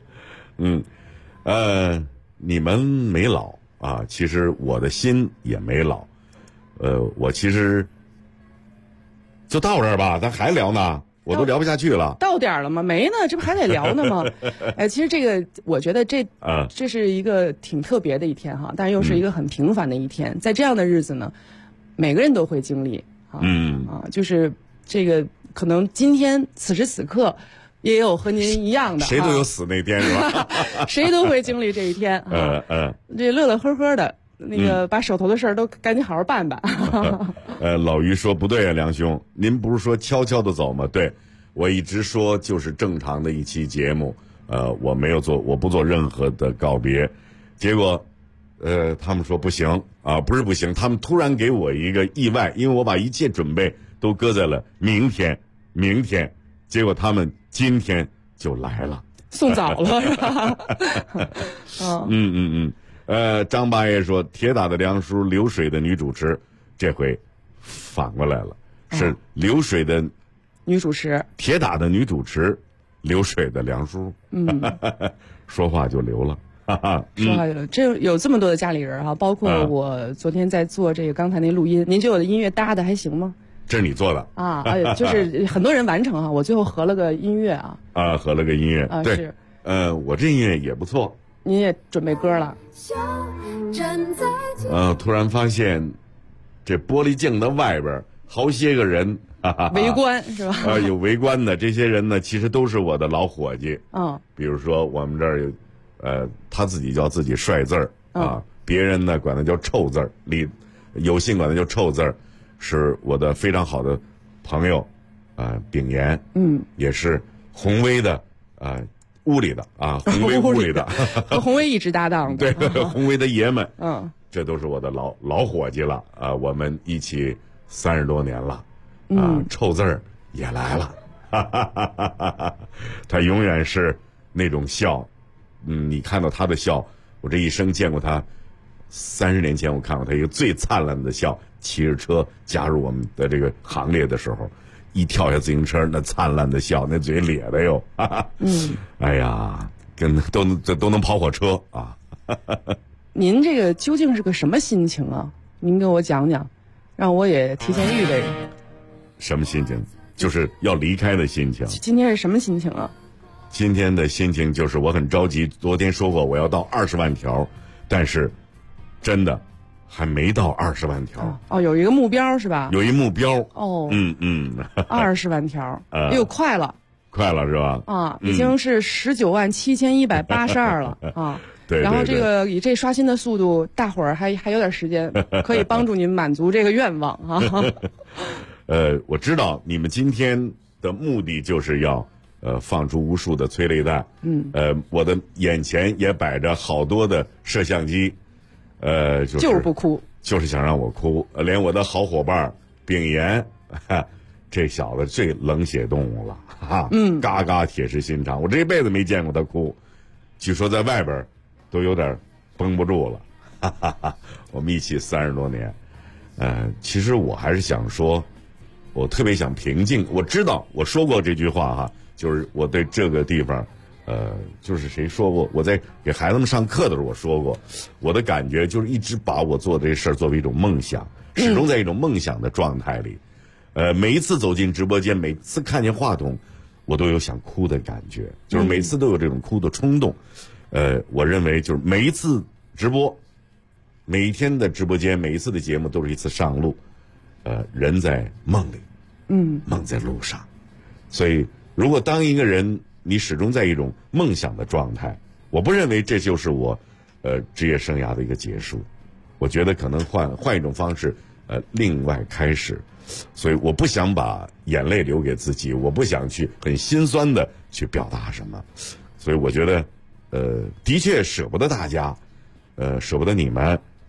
Speaker 2: 你们没老啊，其实我的心也没老，我其实。就到这儿吧，咱还聊呢，我都聊不下去了。
Speaker 13: 到点了吗？没呢，这不还得聊呢吗？其实这个我觉得这是一个挺特别的一天哈，但是又是一个很平凡的一天。在这样的日子呢，每个人都会经历就是这个可能今天此时此刻也有和您一样的，
Speaker 2: 谁都有死那天是吧？
Speaker 13: 谁都会经历这一天这乐乐呵呵的。那个把手头的事儿都赶紧好好办办。
Speaker 2: 老于说不对啊，梁兄，您不是说悄悄的走吗？对，我一直说就是正常的一期节目，我不做任何的告别，结果，他们说不行啊，不是不行，他们突然给我一个意外，因为我把一切准备都搁在了明天，结果他们今天就来了，
Speaker 13: 送早了是吧？
Speaker 2: 张八爷说铁打的梁叔，流水的女主持，这回反过来了，是流水的
Speaker 13: 女主持，
Speaker 2: 铁打的女主持，流水的梁叔，说话就流了，
Speaker 13: 说话就流。这有这么多的家里人哈，包括我昨天在做这个刚才那录音，您觉得我的音乐搭的还行吗？
Speaker 2: 这是你做的
Speaker 13: 就是很多人完成我最后合了个音乐
Speaker 2: 合了个音乐对，
Speaker 13: 是
Speaker 2: 我这音乐也不错。
Speaker 13: 您也准备歌了？
Speaker 2: 突然发现，这玻璃镜的外边好些个人，
Speaker 13: 围观是吧？
Speaker 2: 有围观的，这些人呢，其实都是我的老伙计。比如说我们这儿有，他自己叫自己帅字儿别人呢管他叫臭字儿，有幸管他叫臭字儿，是我的非常好的朋友，秉言，也是宏威的，屋里的宏威屋里的，
Speaker 13: 和宏威一直搭档
Speaker 2: 的，对，宏威的爷们，这都是我的老伙计了我们一起30多年了，臭字儿也来了，他永远是那种笑，你看到他的笑，我这一生见过他，30年前我看过他一个最灿烂的笑，骑着车加入我们的这个行列的时候。一跳下自行车，那灿烂的笑，那嘴咧的哟，哎呀，都能跑火车啊！
Speaker 13: 您这个究竟是个什么心情啊？您给我讲讲，让我也提前预备。
Speaker 2: 什么心情？就是要离开的心情。
Speaker 13: 今天是什么心情啊？
Speaker 2: 今天的心情就是我很着急。昨天说过我要到20万条，但是真的。还没到20万条
Speaker 13: 有一个目标是吧？
Speaker 2: 有一目标
Speaker 13: 20万条，快了
Speaker 2: 是吧？
Speaker 13: 已经是197182了
Speaker 2: 对。
Speaker 13: 然后这个以这刷新的速度，大伙儿还有点时间，可以帮助您满足这个愿望
Speaker 2: 我知道你们今天的目的就是要放出无数的催泪弹，我的眼前也摆着好多的摄像机。
Speaker 13: 就是不哭，
Speaker 2: 就是想让我哭。连我的好伙伴秉言，这小子最冷血动物了嘎嘎铁石心肠。我这一辈子没见过他哭，据说在外边都有点绷不住了。我们一起30多年，其实我还是想说，我特别想平静。我知道我说过这句话就是我对这个地方。就是谁说过？我在给孩子们上课的时候，我说过，我的感觉就是一直把我做的这事儿作为一种梦想，始终在一种梦想的状态里。每一次走进直播间，每次看见话筒，我都有想哭的感觉，就是每次都有这种哭的冲动。我认为就是每一次直播，每一天的直播间，每一次的节目都是一次上路。人在梦里，梦在路上。所以，如果当一个人你始终在一种梦想的状态，我不认为这就是我，职业生涯的一个结束。我觉得可能换一种方式，另外开始。所以我不想把眼泪留给自己，我不想去很心酸的去表达什么。所以我觉得，的确舍不得大家，舍不得你们，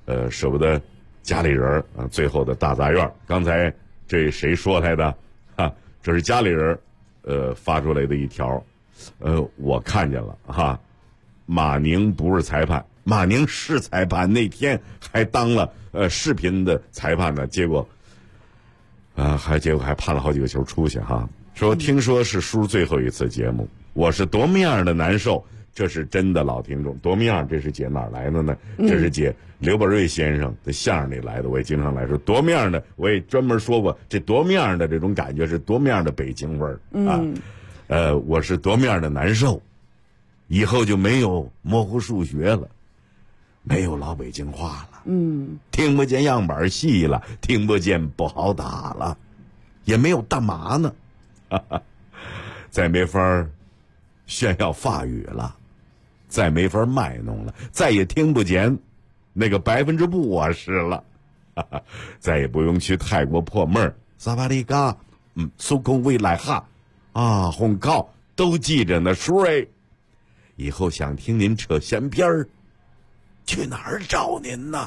Speaker 2: 舍不得家里人啊，最后的大杂院。刚才这谁说来的啊？这是家里人发出来的一条，我看见了哈。马宁不是裁判，马宁是裁判，那天还当了视频的裁判呢，结果还判了好几个球出去哈。说听说是叔最后一次节目，我是多么样的难受。这是真的老听众，多么样？这是姐哪儿来的呢？这是姐刘宝瑞先生的相声里来的。我也经常来说多么样的，我也专门说过，这多么样的这种感觉是多么样的北京味儿啊。我是多么样的难受，以后就没有模糊数学了，没有老北京话了，听不见样板戏了，听不见不好打了，也没有大麻呢，再没法炫耀法语了，再没法卖弄了，再也听不见那个%不我是了，再也不用去泰国破闷儿，萨瓦迪嘎，苏空未来哈，红靠都记着呢，叔哎，以后想听您扯闲篇儿，去哪儿找您呢？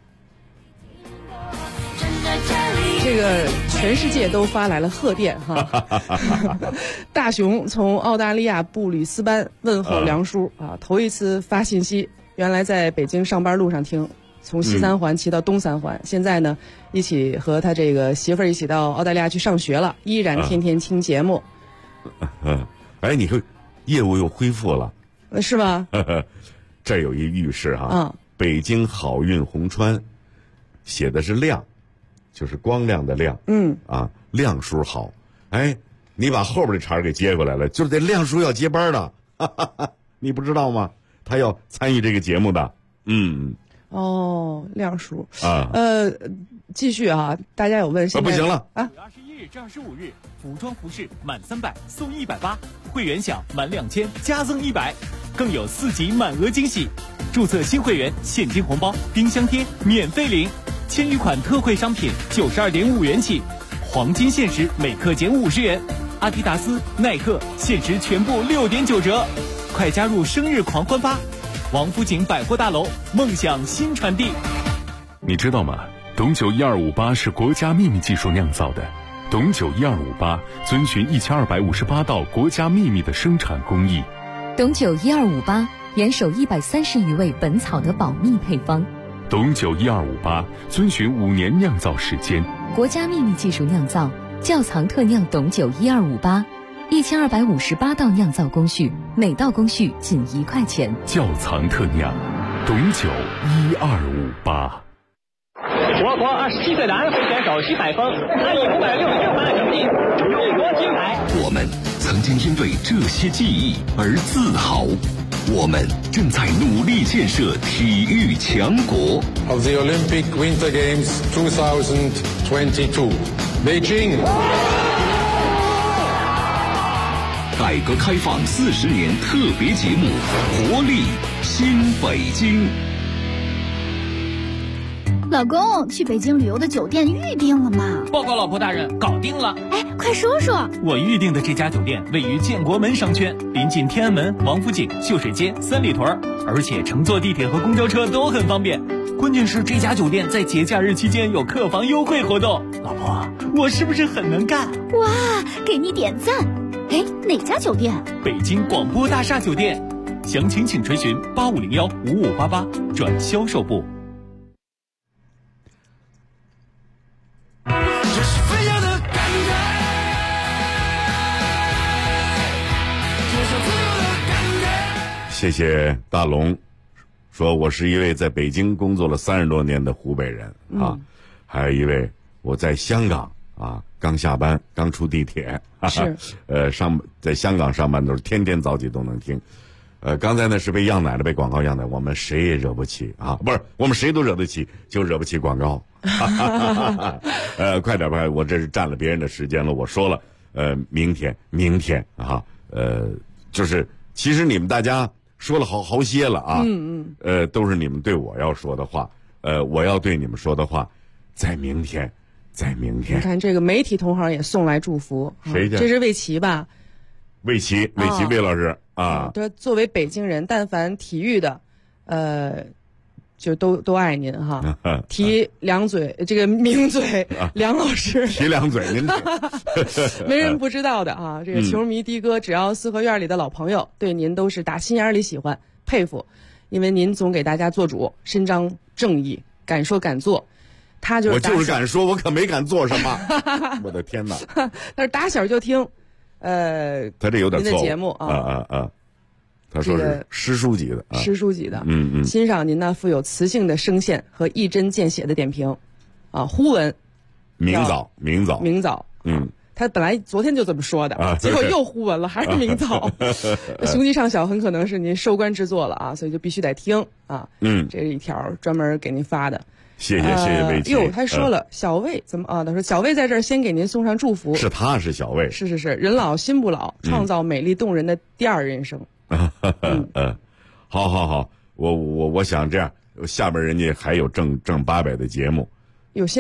Speaker 13: 这个全世界都发来了贺电哈。大熊从澳大利亚布里斯班问候梁叔啊，头一次发信息，原来在北京上班路上听，从西三环骑到东三环，现在呢一起和他这个媳妇儿一起到澳大利亚去上学了，依然天天听节目。
Speaker 2: 哎，你看业务又恢复了，
Speaker 13: 是吗？
Speaker 2: 这有一浴室哈，北京好运红川，写的是亮。就是光亮的亮，亮叔好，哎，你把后边这茬给接过来了，就是这亮叔要接班的，你不知道吗？他要参与这个节目的，
Speaker 13: 亮叔继续啊，大家有问现在
Speaker 2: 不行了
Speaker 19: 啊！21日至25日，服装服饰满300送180，会员享满2000加赠100，更有4级满额惊喜，注册新会员现金红包、冰箱贴免费领。千余款特惠商品92.5元起，黄金限时每克减50元，阿迪达斯、耐克限时全部6.9折，快加入生日狂欢吧！王府井百货大楼，梦想新传递。
Speaker 14: 你知道吗？董酒1258是国家秘密技术酿造的，董酒1258遵循1258道国家秘密的生产工艺。
Speaker 15: 董酒1258严守130余位本草的保密配方。
Speaker 14: 董酒1258遵循5年酿造时间，
Speaker 15: 国家秘密技术酿造，窖藏特酿董酒1258，1258道酿造工序，每道工序仅1块钱。
Speaker 14: 窖藏特酿，董酒1258。
Speaker 16: 我国27岁的安徽选手徐海峰，他以566分的成绩荣夺金牌。
Speaker 4: 我们曾经因为这些记忆而自豪。我们正在努力建设体育强国。
Speaker 20: Of the Olympic Winter Games 2022, Beijing。
Speaker 4: 改革开放40年特别节目，活力新北京。
Speaker 8: 老公，去北京旅游的酒店预定了吗？
Speaker 19: 报告老婆大人，搞定了。
Speaker 8: 哎，快说说。
Speaker 19: 我预定的这家酒店位于建国门商圈，临近天安门、王府井、秀水街、三里屯，而且乘坐地铁和公交车都很方便。关键是这家酒店在节假日期间有客房优惠活动。老婆，我是不是很能干？
Speaker 8: 哇，给你点赞。哎，哪家酒店？
Speaker 19: 北京广播大厦酒店。详情请垂询8501-5588转销售部。
Speaker 2: 谢谢大龙，说我是一位在北京工作了30多年的湖北人啊，还有一位我在香港啊，刚下班刚出地铁，
Speaker 13: 是
Speaker 2: 在香港上班都是天天早起都能听。刚才呢是被样奶的，被广告样奶，我们谁也惹不起啊，不是我们谁都惹得起，就惹不起广告。快点吧，我这是占了别人的时间了。我说了，明天啊，就是其实你们大家说了好些了啊，都是你们对我要说的话，我要对你们说的话，在明天。
Speaker 13: 你看这个媒体同行也送来祝福，
Speaker 2: 谁家？
Speaker 13: 这是魏琪吧？
Speaker 2: 魏琪魏老师啊，
Speaker 13: 这作为北京人，但凡体育的， 就都爱您哈。提两嘴这个名嘴梁老师，
Speaker 2: 提两嘴您
Speaker 13: 没人不知道的啊。这个球迷的哥，只要四合院里的老朋友，对您都是打心眼里喜欢佩服，因为您总给大家做主，伸张正义，敢说敢做。我
Speaker 2: 就是敢说，我可没敢做什么。我的天哪！
Speaker 13: 他是打小就听，
Speaker 2: 他这有点错误。
Speaker 13: 您的节目啊。
Speaker 2: 他说是师叔级的，
Speaker 13: 师叔级的，欣赏您那富有磁性的声线和一针见血的点评，呼文，
Speaker 2: 明早，
Speaker 13: 他本来昨天就这么说的，结果又呼文了，还是明早。雄鸡上小很可能是您收官之作了啊，所以就必须得听啊。这是一条专门给您发的，
Speaker 2: 谢谢魏琪。
Speaker 13: 他说了，小魏怎么啊？他说小魏在这儿先给您送上祝福，
Speaker 2: 是小魏，
Speaker 13: 是，人老心不老，创造美丽动人的第二人生。
Speaker 2: 好，我想这样，下边人家还有正800的节目，
Speaker 13: 有些。